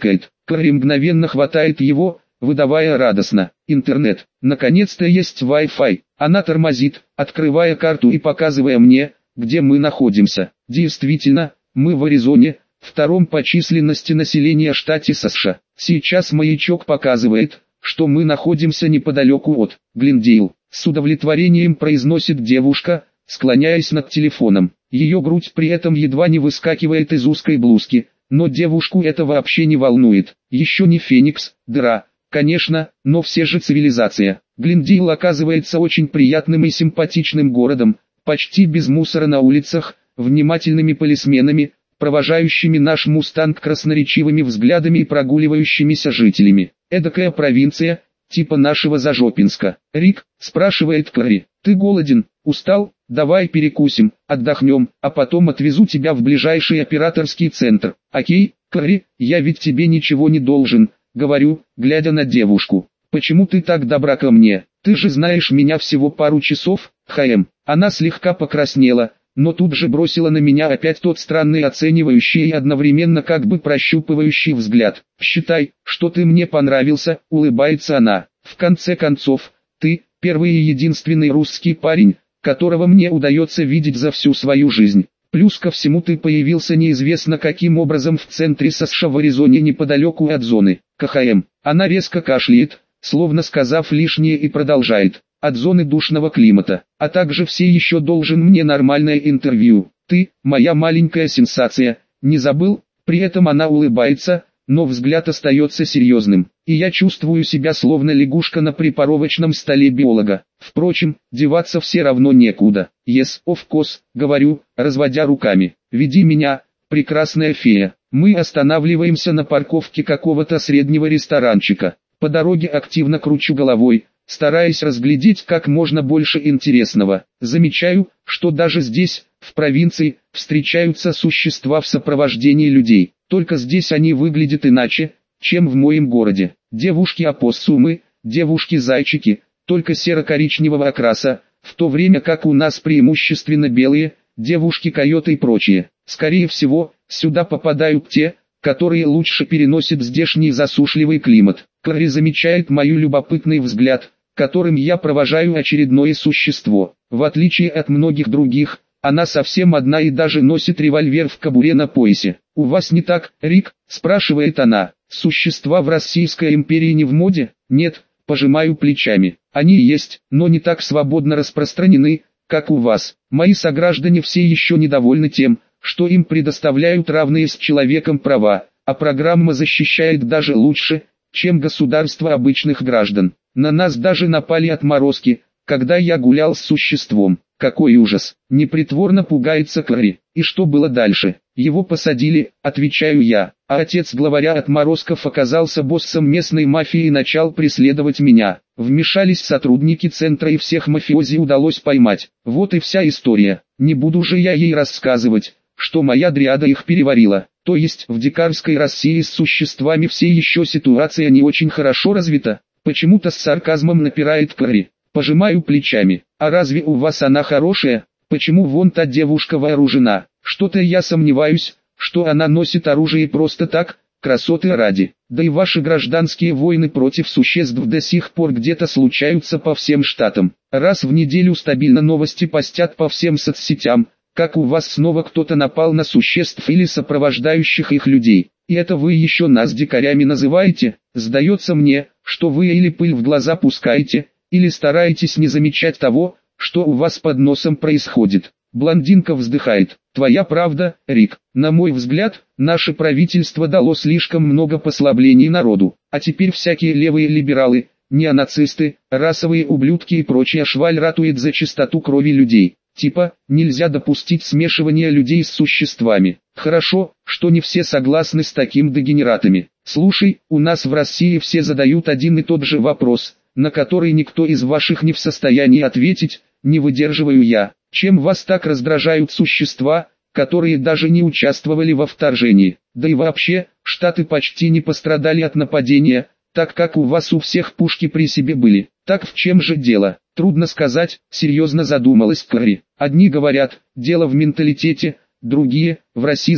Клари мгновенно хватает его, выдавая радостно: интернет, наконец-то есть Wi-Fi. Она тормозит, открывая карту и показывая мне, где мы находимся. Действительно, мы в Аризоне, втором по численности населения штате США. Сейчас маячок показывает, что мы находимся неподалеку от Глендейл. С удовлетворением произносит девушка, склоняясь над телефоном. Ее грудь при этом едва не выскакивает из узкой блузки, но девушку это вообще не волнует. Еще не Феникс, дыра, конечно, но все же цивилизация. Глендейл оказывается очень приятным и симпатичным городом, почти без мусора на улицах, внимательными полисменами, провожающими наш мустанг красноречивыми взглядами и прогуливающимися жителями. Эдакая провинция, типа нашего Зажопинска. «Рик», спрашивает Клари, — «ты голоден, устал? Давай перекусим, отдохнем, а потом отвезу тебя в ближайший операторский центр». «Окей, Клари, я ведь тебе ничего не должен», — говорю, глядя на девушку. «Почему ты так добра ко мне? Ты же знаешь меня всего пару часов, ХМ». Она слегка покраснела, но тут же бросила на меня опять тот странный оценивающий и одновременно как бы прощупывающий взгляд. «Считай, что ты мне понравился», — улыбается она. «В конце концов, ты — первый и единственный русский парень, которого мне удается видеть за всю свою жизнь. Плюс ко всему ты появился неизвестно каким образом в центре США в Аризоне неподалеку от зоны КХМ». Она резко кашляет, словно сказав лишнее, и продолжает: «От зоны душного климата, а также все еще должен мне нормальное интервью. Ты, моя маленькая сенсация, не забыл?» При этом она улыбается, но взгляд остается серьезным, и я чувствую себя словно лягушка на препаровочном столе биолога. Впрочем, деваться все равно некуда. «Yes, of course», говорю, разводя руками. «Веди меня, прекрасная фея». Мы останавливаемся на парковке какого-то среднего ресторанчика. По дороге активно кручу головой, стараясь разглядеть как можно больше интересного. Замечаю, что даже здесь, в провинции, встречаются существа в сопровождении людей. Только здесь они выглядят иначе, чем в моем городе. Девушки-опоссумы, девушки-зайчики, только серо-коричневого окраса, в то время как у нас преимущественно белые, девушки-койоты и прочие. Скорее всего, сюда попадают те, которые лучше переносят здешний засушливый климат. Клари замечает мой любопытный взгляд, которым я провожаю очередное существо. В отличие от многих других, она совсем одна и даже носит револьвер в кобуре на поясе. «У вас не так, Рик?» – спрашивает она. «Существа в Российской империи не в моде?» «Нет», – пожимаю плечами. «Они есть, но не так свободно распространены, как у вас. Мои сограждане все еще недовольны тем, что им предоставляют равные с человеком права, а программа защищает даже лучше, чем государство обычных граждан. На нас даже напали отморозки, когда я гулял с существом. Какой ужас!» Непритворно пугается Клари. «И что было дальше?» «Его посадили», отвечаю я, а отец главаря отморозков оказался боссом местной мафии и начал преследовать меня. Вмешались сотрудники центра и всех мафиози удалось поймать. Вот и вся история. Не буду же я ей рассказывать, что моя дриада их переварила. То есть в дикарской России с существами все еще ситуация не очень хорошо развита?» Почему-то с сарказмом напирает Клари. Пожимаю плечами. «А разве у вас она хорошая? Почему вон та девушка вооружена? Что-то я сомневаюсь, что она носит оружие просто так, красоты ради. Да и ваши гражданские войны против существ до сих пор где-то случаются по всем штатам. Раз в неделю стабильно новости постят по всем соцсетям, как у вас снова кто-то напал на существ или сопровождающих их людей. И это вы еще нас дикарями называете? Сдается мне, что вы или пыль в глаза пускаете, или стараетесь не замечать того, что у вас под носом происходит». Блондинка вздыхает. «Твоя правда, Рик. На мой взгляд, наше правительство дало слишком много послаблений народу, а теперь всякие левые либералы, неонацисты, расовые ублюдки и прочая шваль ратует за чистоту крови людей. Типа, нельзя допустить смешивания людей с существами. Хорошо, что не все согласны с таким дегенератами. Слушай, у нас в России все задают один и тот же вопрос, на который никто из ваших не в состоянии ответить, не выдерживаю я. Чем вас так раздражают существа, которые даже не участвовали во вторжении? Да и вообще, штаты почти не пострадали от нападения, так как у вас у всех пушки при себе были. Так в чем же дело? Трудно сказать, серьезно задумалась Клари. Одни говорят, дело в менталитете, другие – в расизме,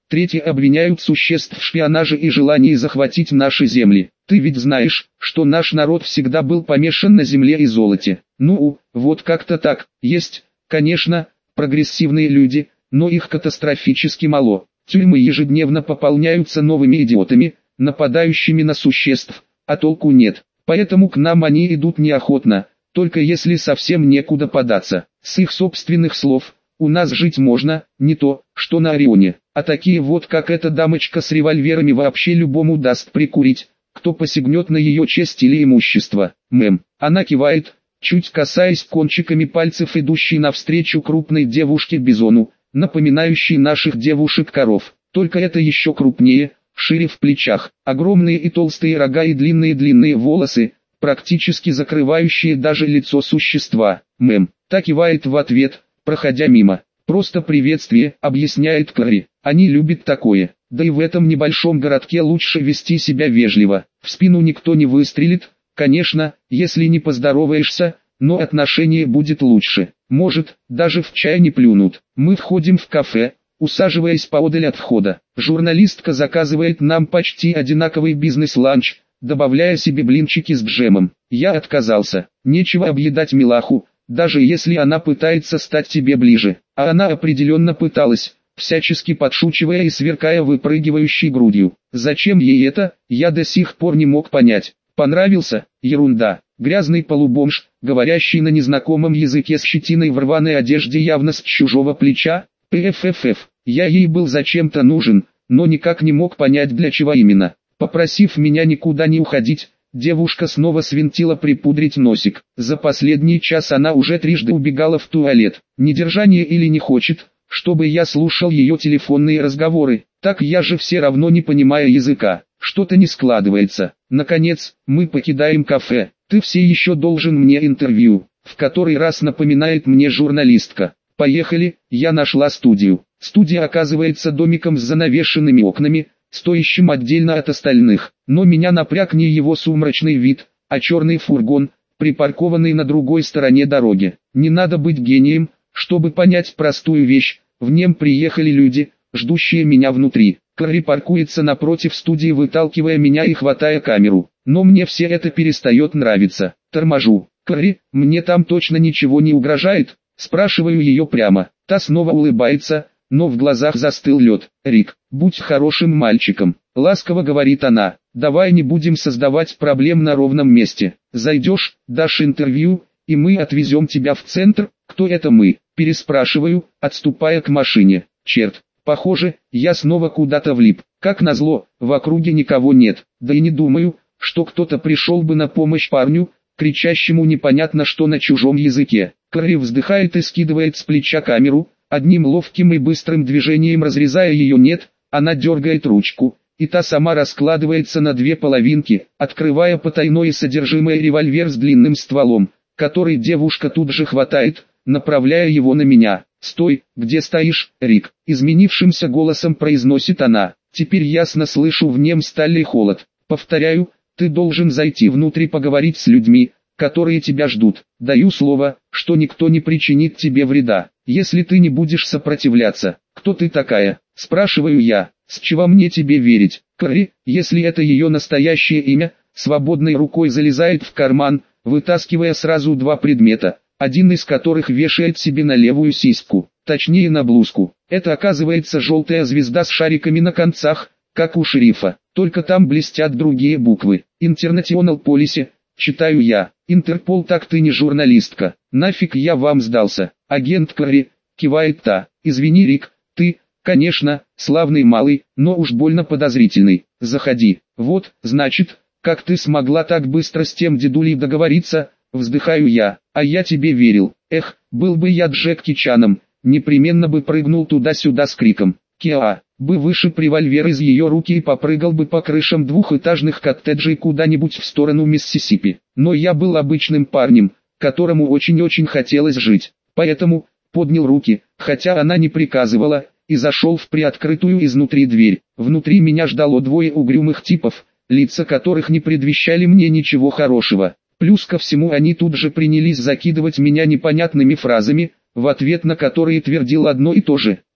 Третьи обвиняют существ в шпионаже и желании захватить наши земли. Ты ведь знаешь, что наш народ всегда был помешан на земле и золоте. Ну, вот как-то так. Есть, конечно, прогрессивные люди, но их катастрофически мало. Тюрьмы ежедневно пополняются новыми идиотами, нападающими на существ, а толку нет. Поэтому к нам они идут неохотно, только если совсем некуда податься. С их собственных слов, у нас жить можно, не то, что на Орионе. А такие вот как эта дамочка с револьверами вообще любому даст прикурить, кто посягнет на ее честь или имущество. Мэм. Она кивает, чуть касаясь кончиками пальцев идущей навстречу крупной девушке-бизону, напоминающей наших девушек-коров. Только это еще крупнее, шире в плечах, огромные и толстые рога и длинные-длинные волосы, практически закрывающие даже лицо существа. Мэм. Та кивает в ответ, проходя мимо. Просто приветствие, объясняет Кэрри. Они любят такое. Да и в этом небольшом городке лучше вести себя вежливо. В спину никто не выстрелит, конечно, если не поздороваешься, но отношение будет лучше. Может, даже в чай не плюнут. Мы входим в кафе, усаживаясь поодаль от входа. Журналистка заказывает нам почти одинаковый бизнес-ланч, добавляя себе блинчики с джемом. Я отказался. Нечего объедать милаху, даже если она пытается стать тебе ближе. А она определенно пыталась, всячески подшучивая и сверкая выпрыгивающей грудью. Зачем ей это, я до сих пор не мог понять. Понравился? Ерунда. Грязный полубомж, говорящий на незнакомом языке с щетиной в рваной одежде явно с чужого плеча. ПФФФ. Я ей был зачем-то нужен, но никак не мог понять для чего именно. Попросив меня никуда не уходить, девушка снова свинтила припудрить носик. За последний час она уже трижды убегала в туалет. Недержание или не хочет, чтобы я слушал ее телефонные разговоры. Так я же все равно не понимаю языка. Что-то не складывается. Наконец, мы покидаем кафе. Ты все еще должен мне интервью. В который раз напоминает мне журналистка. Поехали, я нашла студию. Студия оказывается домиком с занавешенными окнами, стоящим отдельно от остальных. Но меня напряг не его сумрачный вид, а черный фургон, припаркованный на другой стороне дороги. Не надо быть гением, чтобы понять простую вещь. В нем приехали люди, ждущие меня внутри. Кэрри паркуется напротив студии, выталкивая меня и хватая камеру. Но мне все это перестает нравиться. Торможу. Кэрри, мне там точно ничего не угрожает? Спрашиваю ее прямо. Та снова улыбается, но в глазах застыл лед. Рик, будь хорошим мальчиком. Ласково говорит она. Давай не будем создавать проблем на ровном месте. Зайдешь, дашь интервью, и мы отвезем тебя в центр. Кто это мы? Переспрашиваю, отступая к машине. Черт. Похоже, я снова куда-то влип. Как назло, в округе никого нет. Да и не думаю, что кто-то пришел бы на помощь парню, кричащему непонятно что на чужом языке. Кэрри вздыхает и скидывает с плеча камеру, одним ловким и быстрым движением разрезая ее нет, она дергает ручку, и та сама раскладывается на две половинки, открывая потайное содержимое револьвер с длинным стволом, который девушка тут же хватает, направляя его на меня. «Стой, где стоишь, Рик?» Изменившимся голосом произносит она. Теперь ясно слышу в нем сталь и холод. Повторяю, ты должен зайти внутрь и поговорить с людьми, которые тебя ждут. Даю слово, что никто не причинит тебе вреда, если ты не будешь сопротивляться. Кто ты такая? Спрашиваю я. С чего мне тебе верить? Кэрри, если это ее настоящее имя, свободной рукой залезает в карман, вытаскивая сразу два предмета, один из которых вешает себе на левую сиську, точнее на блузку. Это оказывается желтая звезда с шариками на концах, как у шерифа, только там блестят другие буквы. International Police, читаю я. Интерпол, так ты не журналистка. Нафиг я вам сдался. Агент Кэрри, кивает та. Извини, Рик, ты, конечно, славный малый, но уж больно подозрительный. Заходи. Вот, значит, как ты смогла так быстро с тем дедулей договориться? Вздыхаю я. А я тебе верил. Эх, был бы я Джеки Чаном, непременно бы прыгнул туда-сюда с криком. Киа, бы вышиб револьвер из ее руки и попрыгал бы по крышам двухэтажных коттеджей куда-нибудь в сторону Миссисипи. Но я был обычным парнем, которому очень-очень хотелось жить. Поэтому, поднял руки, хотя она не приказывала, и зашел в приоткрытую изнутри дверь. Внутри меня ждало двое угрюмых типов, лица которых не предвещали мне ничего хорошего. Плюс ко всему они тут же принялись закидывать меня непонятными фразами, в ответ на которые твердил одно и то же.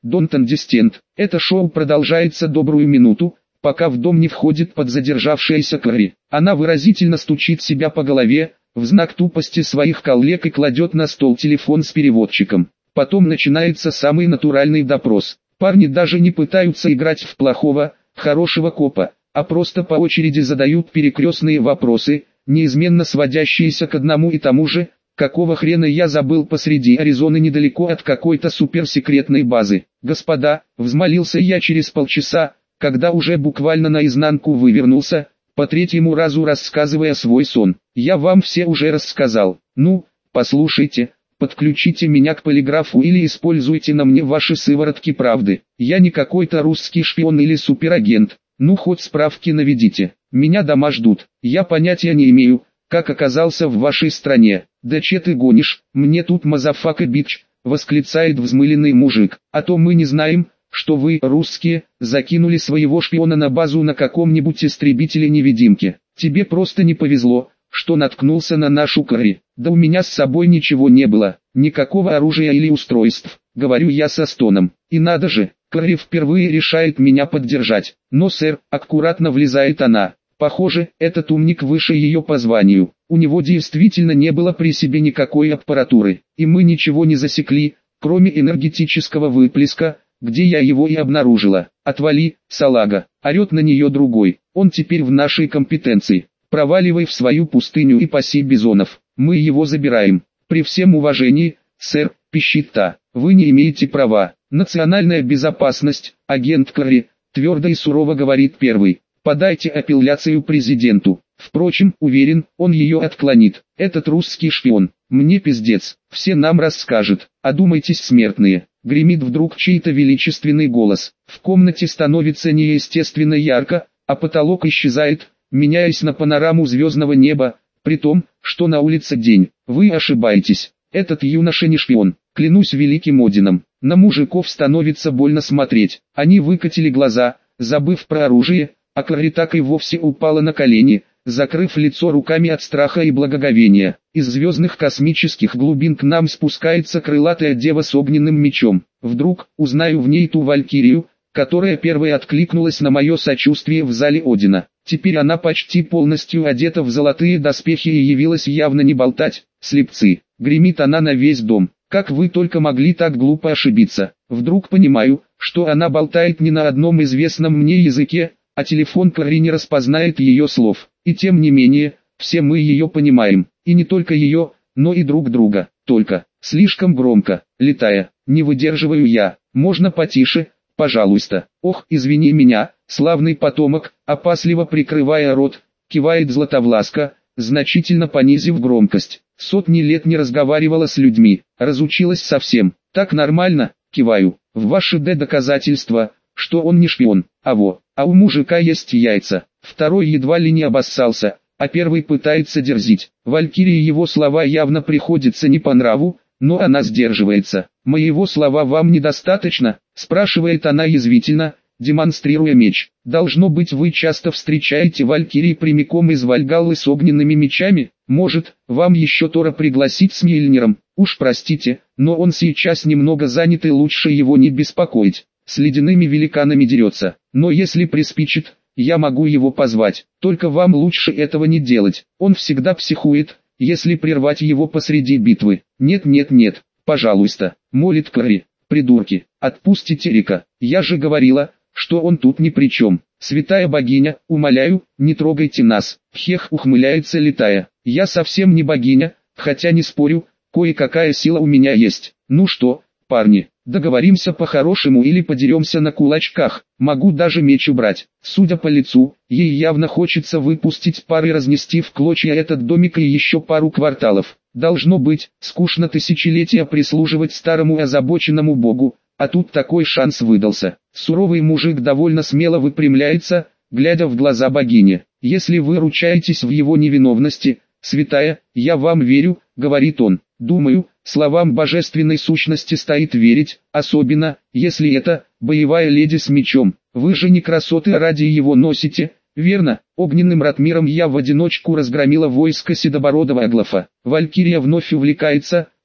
Don't understand. Это шоу продолжается добрую минуту, пока в дом не входит подзадержавшаяся Кэрри. Она выразительно стучит себя по голове, в знак тупости своих коллег и кладет на стол телефон с переводчиком. Потом начинается самый натуральный допрос. Парни даже не пытаются играть в плохого, хорошего копа, а просто по очереди задают перекрестные вопросы, неизменно сводящиеся к одному и тому же: какого хрена я забыл посреди Аризоны недалеко от какой-то суперсекретной базы? Господа, взмолился я через полчаса, когда уже буквально наизнанку вывернулся, по третьему разу рассказывая свой сон. Я вам все уже рассказал. Ну, послушайте, подключите меня к полиграфу или используйте на мне ваши сыворотки правды. Я не какой-то русский шпион или суперагент. Ну хоть справки наведите. Меня дома ждут. Я понятия не имею, как оказался в вашей стране. Да че ты гонишь, мне тут мазафака бич, восклицает взмыленный мужик. А то мы не знаем, что вы, русские, закинули своего шпиона на базу на каком-нибудь истребителе-невидимке. Тебе просто не повезло, что наткнулся на нашу Кэрри. Да у меня с собой ничего не было, никакого оружия или устройств, говорю я со стоном. И надо же, Кэрри впервые решает меня поддержать. Но, сэр, аккуратно влезает она. Похоже, этот умник выше ее по званию. У него действительно не было при себе никакой аппаратуры, и мы ничего не засекли, кроме энергетического выплеска, где я его и обнаружила. Отвали, салага, орет на нее другой. Он теперь в нашей компетенции. Проваливай в свою пустыню и паси бизонов. Мы его забираем. При всем уважении, сэр, пищит та. Вы не имеете права. Национальная безопасность, агент Кэрри, твердо и сурово говорит первый. Подайте апелляцию президенту. Впрочем, уверен, он ее отклонит. Этот русский шпион. Мне пиздец. Все нам расскажет. Одумайтесь, смертные. Гремит вдруг чей-то величественный голос. В комнате становится неестественно ярко, а потолок исчезает, меняясь на панораму звездного неба, при том, что на улице день. Вы ошибаетесь. Этот юноша не шпион. Клянусь великим Одином. На мужиков становится больно смотреть. Они выкатили глаза, забыв про оружие, а Кэрри так и вовсе упала на колени, закрыв лицо руками от страха и благоговения. Из звездных космических глубин к нам спускается крылатая дева с огненным мечом. Вдруг узнаю в ней ту валькирию, которая первой откликнулась на мое сочувствие в зале Одина. Теперь она почти полностью одета в золотые доспехи и явилась явно не болтать. Слепцы, гремит она на весь дом. Как вы только могли так глупо ошибиться? Вдруг понимаю, что она болтает не на одном известном мне языке, а телефон Кэрри не распознает ее слов. И тем не менее, все мы ее понимаем. И не только ее, но и друг друга. Только, слишком громко, летая, не выдерживаю я. Можно потише, пожалуйста. Ох, извини меня, славный потомок, опасливо прикрывая рот, кивает Златовласка, значительно понизив громкость. Сотни лет не разговаривала с людьми, разучилась совсем. Так нормально, киваю. В ваше доказательство, что он не шпион. А у мужика есть яйца. Второй едва ли не обоссался, а первый пытается дерзить. Валькирии его слова явно приходятся не по нраву, но она сдерживается. «Моего слова вам недостаточно?» – спрашивает она язвительно, демонстрируя меч. «Должно быть, вы часто встречаете валькирий прямиком из Вальгаллы с огненными мечами? Может, вам еще Тора пригласить с Мьельниром? Уж простите, но он сейчас немного занят и лучше его не беспокоить. С ледяными великанами дерется. Но если приспичит, я могу его позвать. Только вам лучше этого не делать. Он всегда психует, если прервать его посреди битвы. Нет, пожалуйста», — молит Кэрри. «Придурки, отпустите Рика. Я же говорила, что он тут ни при чем. Святая богиня, умоляю, не трогайте нас». Хех, ухмыляется летая. «Я совсем не богиня, хотя не спорю, кое-какая сила у меня есть. Ну что, парни, договоримся по-хорошему или подеремся на кулачках? Могу даже меч убрать». Судя по лицу, ей явно хочется выпустить пар и разнести в клочья этот домик и еще пару кварталов. Должно быть, скучно тысячелетия прислуживать старому озабоченному богу, а тут такой шанс выдался. Суровый мужик довольно смело выпрямляется, глядя в глаза богине. «Если вы ручаетесь в его невиновности, святая, я вам верю», — говорит он. «Думаю, словам божественной сущности стоит верить, особенно, если это боевая леди с мечом. Вы же не красоты ради его носите, верно?» Огненным ратмиром я в одиночку разгромила войско седобородого Аглафа. Валькирия вновь увлекается,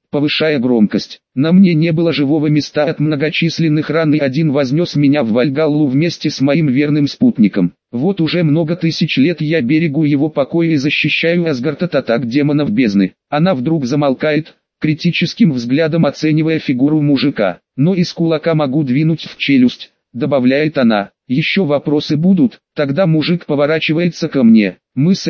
повышая громкость. На мне не было живого места от многочисленных ран, и один вознес меня в Вальгаллу вместе с моим верным спутником. Вот уже много тысяч лет я берегу его покоя и защищаю Асгард от атак демонов бездны. Она вдруг замолкает, критическим взглядом оценивая фигуру мужика. Но из кулака могу двинуть в челюсть, добавляет она. Еще вопросы будут? Тогда мужик поворачивается ко мне. Мы с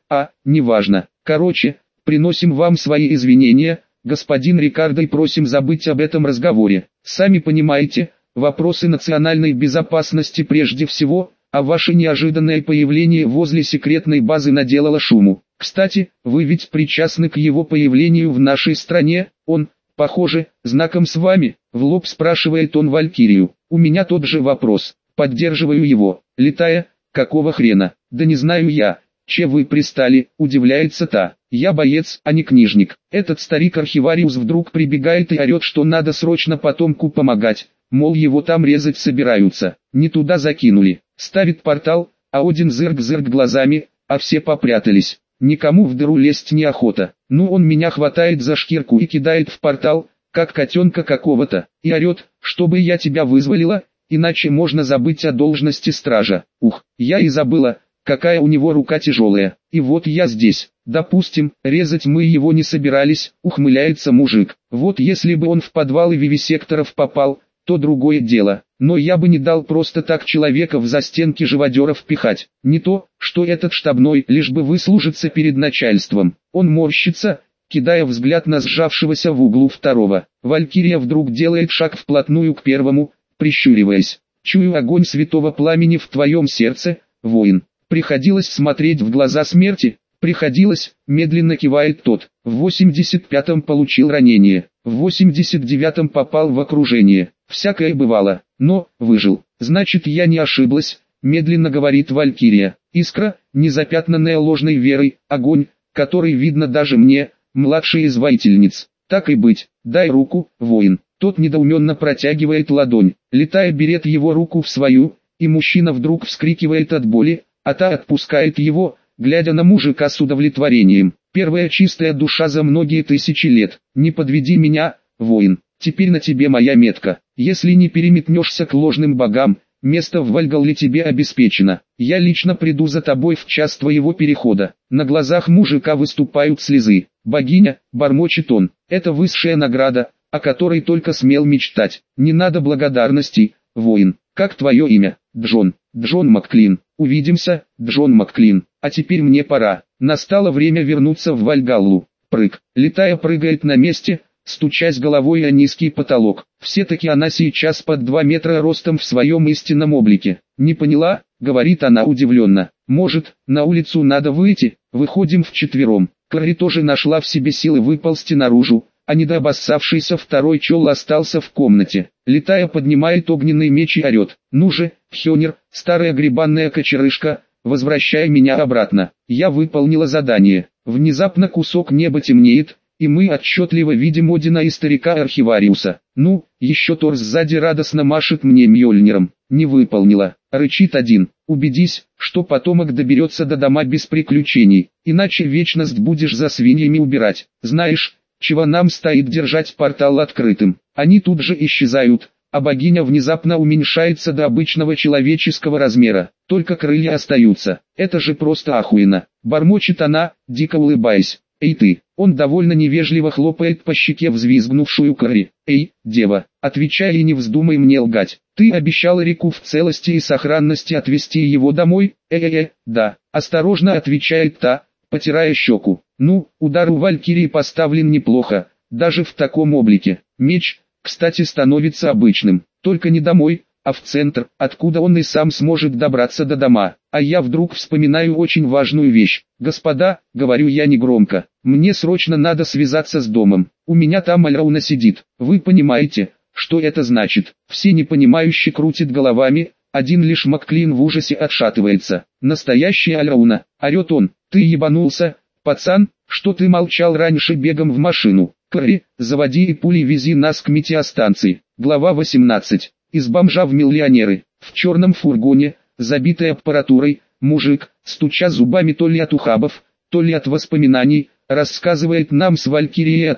неважно. Короче, приносим вам свои извинения, господин Рикардо, и просим забыть об этом разговоре. Сами понимаете, вопросы национальной безопасности прежде всего, а ваше неожиданное появление возле секретной базы наделало шуму. Кстати, вы ведь причастны к его появлению в нашей стране, он, похоже, знаком с вами, в лоб спрашивает он Валькирию. У меня тот же вопрос, поддерживаю его, Летая, какого хрена, да не знаю я. Че вы пристали, удивляется та. Я боец, а не книжник. Этот старик-архивариус вдруг прибегает и орет, что надо срочно потомку помогать, мол его там резать собираются. Не туда закинули. Ставит портал, а Один зырк-зырк глазами, а все попрятались. Никому в дыру лезть неохота. Ну он меня хватает за шкирку и кидает в портал, как котенка какого-то, и орет, чтобы я тебя вызволила, иначе можно забыть о должности стража. Ух, я и забыла. Какая у него рука тяжелая, и вот я здесь. Допустим, резать мы его не собирались, ухмыляется мужик. Вот если бы он в подвалы вивисекторов попал, то другое дело. Но я бы не дал просто так человека в застенки живодеров пихать. Не то, что этот штабной, лишь бы выслужиться перед начальством. Он морщится, кидая взгляд на сжавшегося в углу второго. Валькирия вдруг делает шаг вплотную к первому, прищуриваясь. Чую огонь святого пламени в твоем сердце, воин. Приходилось смотреть в глаза смерти? Приходилось, медленно кивает тот. В 85-м получил ранение, в 89-м попал в окружение. Всякое бывало, но выжил. Значит, я не ошиблась, медленно говорит Валькирия. Искра, незапятнанная ложной верой, огонь, который видно даже мне, младшей из воительниц. Так и быть, дай руку, воин. Тот недоуменно протягивает ладонь. Летая берет его руку в свою, и мужчина вдруг вскрикивает от боли, а та отпускает его, глядя на мужика с удовлетворением. Первая чистая душа за многие тысячи лет. Не подведи меня, воин, теперь на тебе моя метка. Если не переметнешься к ложным богам, место в Вальгалле тебе обеспечено. Я лично приду за тобой в час твоего перехода. На глазах мужика выступают слезы. Богиня, бормочет он, это высшая награда, о которой только смел мечтать. Не надо благодарностей, воин. Как твое имя? Джон. Джон Макклин. Увидимся, Джон Макклин. А теперь мне пора. Настало время вернуться в Вальгаллу. Прыг. Летая прыгает на месте, стучась головой о низкий потолок. Все-таки она сейчас под 2 метра ростом в своем истинном облике. Не поняла, говорит она удивленно. Может, на улицу надо выйти? Выходим вчетвером. Кэрри тоже нашла в себе силы выползти наружу, а недообоссавшийся второй чел остался в комнате. Летая поднимает огненный меч и орет. Ну же, Хёнер, старая гребанная кочерышка, возвращай меня обратно. Я выполнила задание. Внезапно кусок неба темнеет, и мы отчетливо видим Одина и старика-архивариуса. Ну, еще Тор сзади радостно машет мне Мьёльниром. Не выполнила, рычит один. Убедись, что потомок доберется до дома без приключений, иначе вечность будешь за свиньями убирать. Знаешь, чего нам стоит держать портал открытым? Они тут же исчезают, а богиня внезапно уменьшается до обычного человеческого размера. Только крылья остаются. Это же просто охуенно. Бормочет она, дико улыбаясь. Эй ты, он довольно невежливо хлопает по щеке взвизгнувшую Кэрри. Эй, дева, отвечай и не вздумай мне лгать. Ты обещала Рику в целости и сохранности отвезти его домой? Да, осторожно отвечает та, потирая щеку. Ну, удар у Валькирии поставлен неплохо, даже в таком облике. Меч, кстати, становится обычным, только не домой, а в центр, откуда он и сам сможет добраться до дома. А я вдруг вспоминаю очень важную вещь. Господа, говорю я негромко, мне срочно надо связаться с домом. У меня там Альрауна сидит. Вы понимаете, что это значит? Все непонимающе крутят головами, один лишь Макклин в ужасе отшатывается. Настоящий Альрауна, орет он, ты ебанулся, пацан, что ты молчал раньше, бегом в машину. Кэрри, заводи и пулей вези нас к метеостанции. Глава 18. Из бомжа в миллионеры. В черном фургоне, забитой аппаратурой, мужик, стуча зубами то ли от ухабов, то ли от воспоминаний, рассказывает нам с Валькирией о том,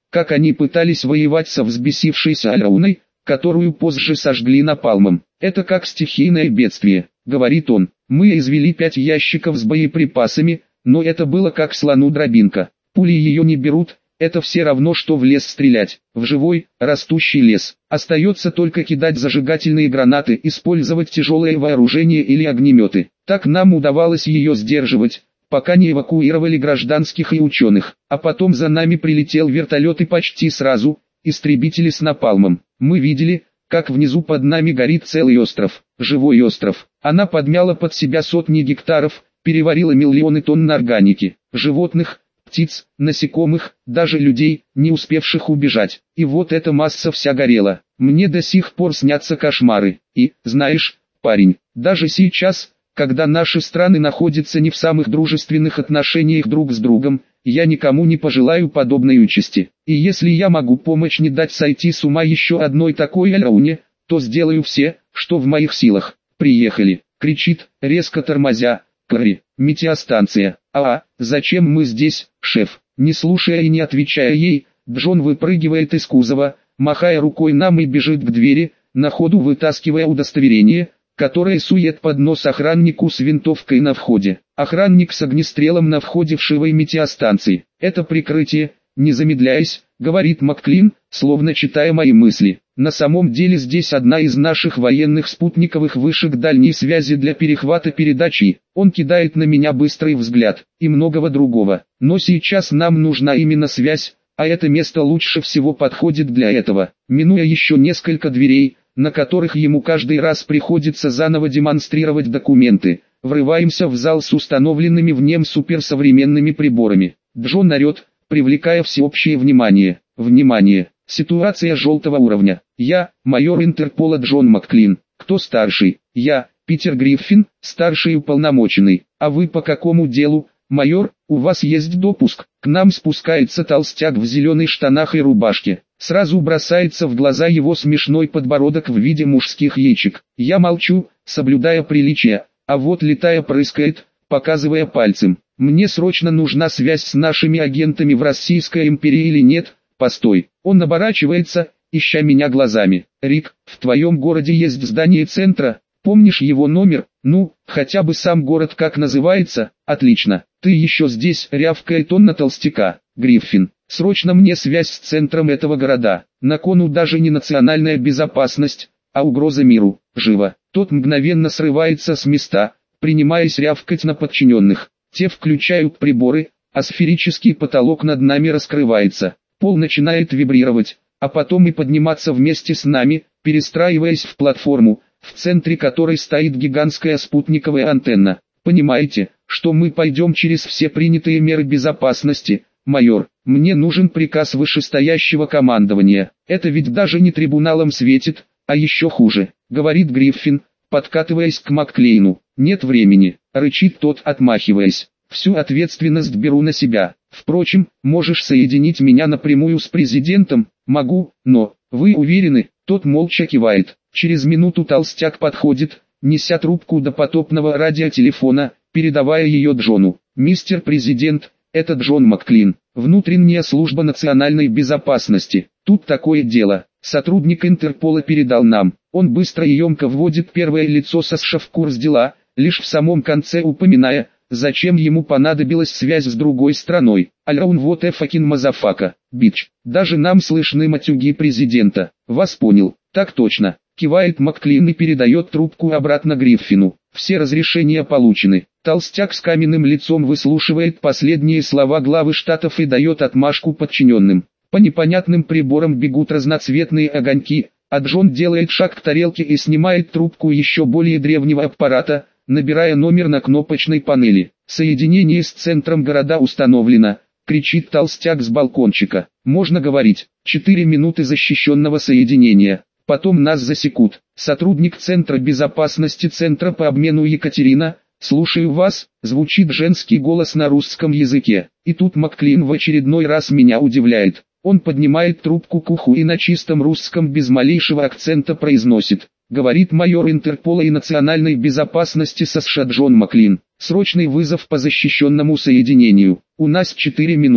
как они пытались воевать со взбесившейся Альрауной, которую позже сожгли напалмом. «Это как стихийное бедствие», — говорит он. «Мы извели 5 ящиков с боеприпасами, но это было как слону дробинка. Пули ее не берут, это все равно, что в лес стрелять, в живой, растущий лес. Остается только кидать зажигательные гранаты, использовать тяжелое вооружение или огнеметы. Так нам удавалось ее сдерживать, пока не эвакуировали гражданских и ученых. А потом за нами прилетел вертолет и почти сразу, истребители с напалмом. Мы видели, как внизу под нами горит целый остров, живой остров. Она подмяла под себя сотни гектаров, переварила миллионы тонн органики, животных, птиц, насекомых, даже людей, не успевших убежать. И вот эта масса вся горела. Мне до сих пор снятся кошмары. И, знаешь, парень, даже сейчас, когда наши страны находятся не в самых дружественных отношениях друг с другом, я никому не пожелаю подобной участи. И если я могу помочь не дать сойти с ума еще одной такой Альрауне, то сделаю все, что в моих силах. «Приехали!» — кричит, резко тормозя. «Кэрри, метеостанция. Зачем мы здесь, шеф?» Не слушая и не отвечая ей, Джон выпрыгивает из кузова, махая рукой нам и бежит к двери, на ходу вытаскивая удостоверение, которое сует под нос охраннику с винтовкой на входе. Охранник с огнестрелом на входе в шивой метеостанции. «Это прикрытие», не замедляясь, говорит Макклин, словно читая мои мысли. «На самом деле здесь одна из наших военных спутниковых вышек дальней связи для перехвата передачи». Он кидает на меня быстрый взгляд, и многого другого. Но сейчас нам нужна именно связь, а это место лучше всего подходит для этого. Минуя еще несколько дверей, на которых ему каждый раз приходится заново демонстрировать документы, врываемся в зал с установленными в нем суперсовременными приборами. Джон орет, привлекая всеобщее внимание. Внимание! Ситуация желтого уровня. Я, майор Интерпола Джон Макклин. Кто старший? Я, Питер Гриффин, старший уполномоченный. А вы по какому делу, майор? У вас есть допуск? К нам спускается толстяк в зеленых штанах и рубашке. Сразу бросается в глаза его смешной подбородок в виде мужских яичек. Я молчу, соблюдая приличие, а вот летая прыскает, показывая пальцем. Мне срочно нужна связь с нашими агентами в Российской империи или нет? Постой. Он оборачивается, ища меня глазами. Рик, в твоем городе есть здание центра? Помнишь его номер? Ну, хотя бы сам город как называется? Отлично. Ты еще здесь, рявкает он на толстяка. Гриффин, срочно мне связь с центром этого города. На кону даже не национальная безопасность, а угроза миру. Живо. Тот мгновенно срывается с места, принимаясь рявкать на подчиненных. Те включают приборы, а сферический потолок над нами раскрывается. Пол начинает вибрировать, а потом и подниматься вместе с нами, перестраиваясь в платформу, в центре которой стоит гигантская спутниковая антенна. Понимаете, что мы пойдем через все принятые меры безопасности, майор? Мне нужен приказ вышестоящего командования. Это ведь даже не трибуналом светит, а еще хуже, говорит Гриффин, подкатываясь к Макклейну. Нет времени, рычит тот, отмахиваясь. Всю ответственность беру на себя. Впрочем, можешь соединить меня напрямую с президентом? Могу, но, вы уверены? Тот молча кивает. Через минуту толстяк подходит, неся трубку допотопного радиотелефона, передавая ее Джону. «Мистер Президент, это Джон Макклин, внутренняя служба национальной безопасности. Тут такое дело. Сотрудник Интерпола передал нам». Он быстро и емко вводит первое лицо США в курс дела, лишь в самом конце упоминая, зачем ему понадобилась связь с другой страной. Альраун вот fucking мазафака, бич. Даже нам слышны матюги президента. Вас понял. Так точно. Кивает Макклин и передает трубку обратно Гриффину. Все разрешения получены. Толстяк с каменным лицом выслушивает последние слова главы штатов и дает отмашку подчиненным. По непонятным приборам бегут разноцветные огоньки, а Джон делает шаг к тарелке и снимает трубку еще более древнего аппарата, набирая номер на кнопочной панели. «Соединение с центром города установлено», — кричит толстяк с балкончика. «Можно говорить. 4 минуты защищенного соединения. Потом нас засекут». Сотрудник Центра безопасности Центра по обмену Екатерина, «Слушаю вас», — звучит женский голос на русском языке. И тут Макклин в очередной раз меня удивляет. Он поднимает трубку к уху и на чистом русском без малейшего акцента произносит. Говорит майор Интерпола и национальной безопасности США Джон Макклин. Срочный вызов по защищенному соединению. У нас 4 минуты.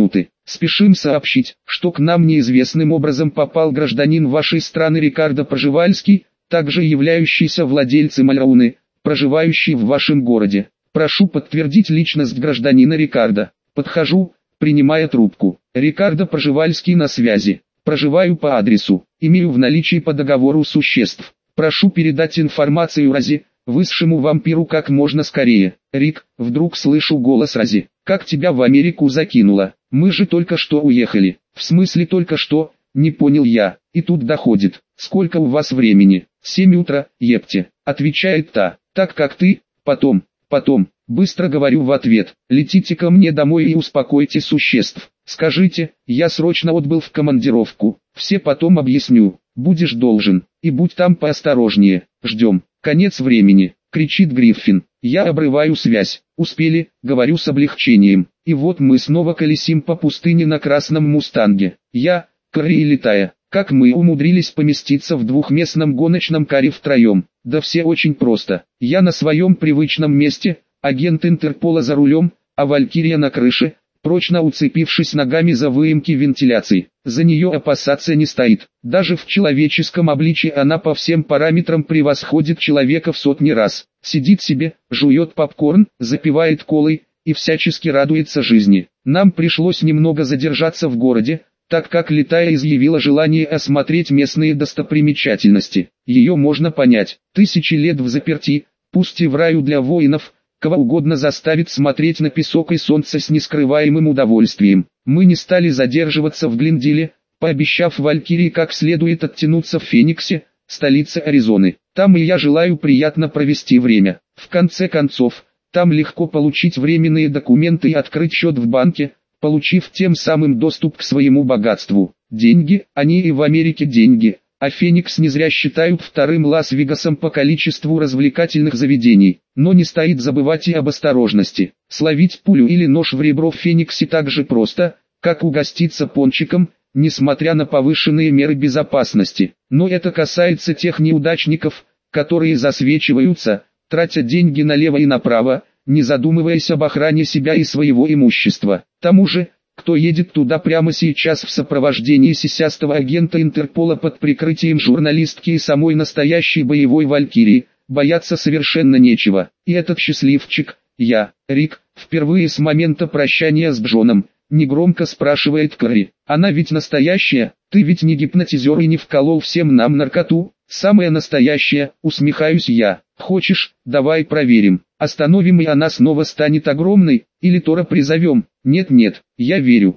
Спешим сообщить, что к нам неизвестным образом попал гражданин вашей страны Рикардо Пржевальский, также являющийся владельцем Альрауны, проживающий в вашем городе. Прошу подтвердить личность гражданина Рикардо. Подхожу, принимая трубку. Рикардо Пржевальский на связи. Проживаю по адресу. Имею в наличии по договору существ. Прошу передать информацию Рази, высшему вампиру как можно скорее. Рик, вдруг слышу голос Рази. Как тебя в Америку закинуло? Мы же только что уехали. В смысле только что? Не понял я. И тут доходит. Сколько у вас времени? 7 утра, епте. Отвечает та. Так как ты? Потом. Быстро говорю в ответ. Летите ко мне домой и успокойте существ. Скажите, я срочно отбыл в командировку. Все потом объясню. Будешь должен. И будь там поосторожнее. Ждем. Конец времени. Кричит Гриффин. Я обрываю связь. Успели, говорю с облегчением. И вот мы снова колесим по пустыне на красном мустанге. Я, Кэрри и Летая. Как мы умудрились поместиться в двухместном гоночном каре втроем? Да все очень просто. Я на своем привычном месте, агент Интерпола за рулем, а Валькирия на крыше, прочно уцепившись ногами за выемки вентиляции. За нее опасаться не стоит. Даже в человеческом обличии она по всем параметрам превосходит человека в сотни раз. Сидит себе, жует попкорн, запивает колой и всячески радуется жизни. Нам пришлось немного задержаться в городе, так как Летая изъявила желание осмотреть местные достопримечательности. Ее можно понять. Тысячи лет в заперти, пусть и в раю для воинов, кого угодно заставит смотреть на песок и солнце с нескрываемым удовольствием. Мы не стали задерживаться в Глендиле, пообещав Валькирии как следует оттянуться в Фениксе, столице Аризоны. Там и я желаю приятно провести время. В конце концов, там легко получить временные документы и открыть счет в банке, получив тем самым доступ к своему богатству. Деньги, они и в Америке деньги, а Феникс не зря считают вторым Лас-Вегасом по количеству развлекательных заведений. Но не стоит забывать и об осторожности. Словить пулю или нож в ребро в Фениксе так же просто, как угоститься пончиком, несмотря на повышенные меры безопасности. Но это касается тех неудачников, которые засвечиваются, тратя деньги налево и направо, не задумываясь об охране себя и своего имущества. К тому же, кто едет туда прямо сейчас в сопровождении сисястого агента Интерпола под прикрытием журналистки и самой настоящей боевой Валькирии, бояться совершенно нечего. И этот счастливчик, я, Рик, впервые с момента прощания с Джоном, негромко спрашивает Кэрри. Она ведь настоящая, ты ведь не гипнотизер и не вколол всем нам наркоту? Самая настоящая, усмехаюсь я. Хочешь, давай проверим. Остановим и она снова станет огромной, или Тора призовем. Нет, я верю.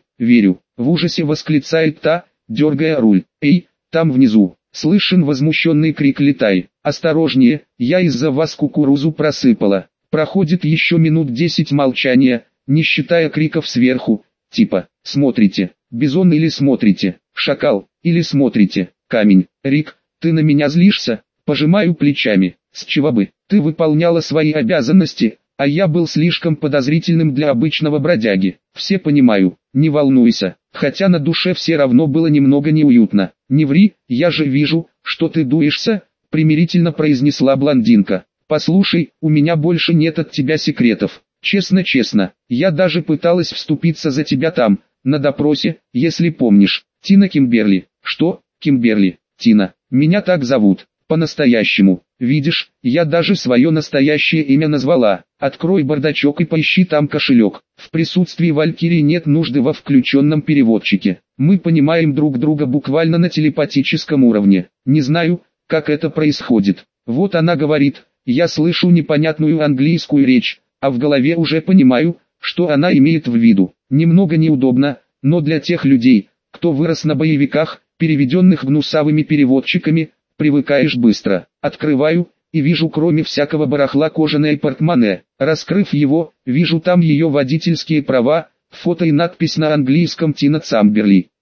В ужасе восклицает та, дергая руль. Эй, там внизу. Слышен возмущенный крик Летай. Осторожнее, я из-за вас кукурузу просыпала. Проходит еще минут 10 молчания, не считая криков сверху. Типа, смотрите, бизон или смотрите, шакал, или смотрите, камень. Рик, ты на меня злишься? Пожимаю плечами. С чего бы? Ты выполняла свои обязанности, а я был слишком подозрительным для обычного бродяги. Все понимаю, не волнуйся, хотя на душе все равно было немного неуютно. Не ври, я же вижу, что ты дуешься, примирительно произнесла блондинка. Послушай, у меня больше нет от тебя секретов. Честно, я даже пыталась вступиться за тебя там, на допросе, если помнишь. Тина Кимберли. Что, Кимберли? Тина, меня так зовут. По-настоящему. Видишь, я даже свое настоящее имя назвала. Открой бардачок и поищи там кошелек. В присутствии Валькирии нет нужды во включенном переводчике. Мы понимаем друг друга буквально на телепатическом уровне. Не знаю, как это происходит. Вот она говорит, я слышу непонятную английскую речь, а в голове уже понимаю, что она имеет в виду. Немного неудобно, но для тех людей, кто вырос на боевиках, переведенных гнусавыми переводчиками, привыкаешь быстро. Открываю, и вижу кроме всякого барахла кожаное портмоне. Раскрыв его, вижу там ее водительские права, фото и надпись на английском Тина Цамберли.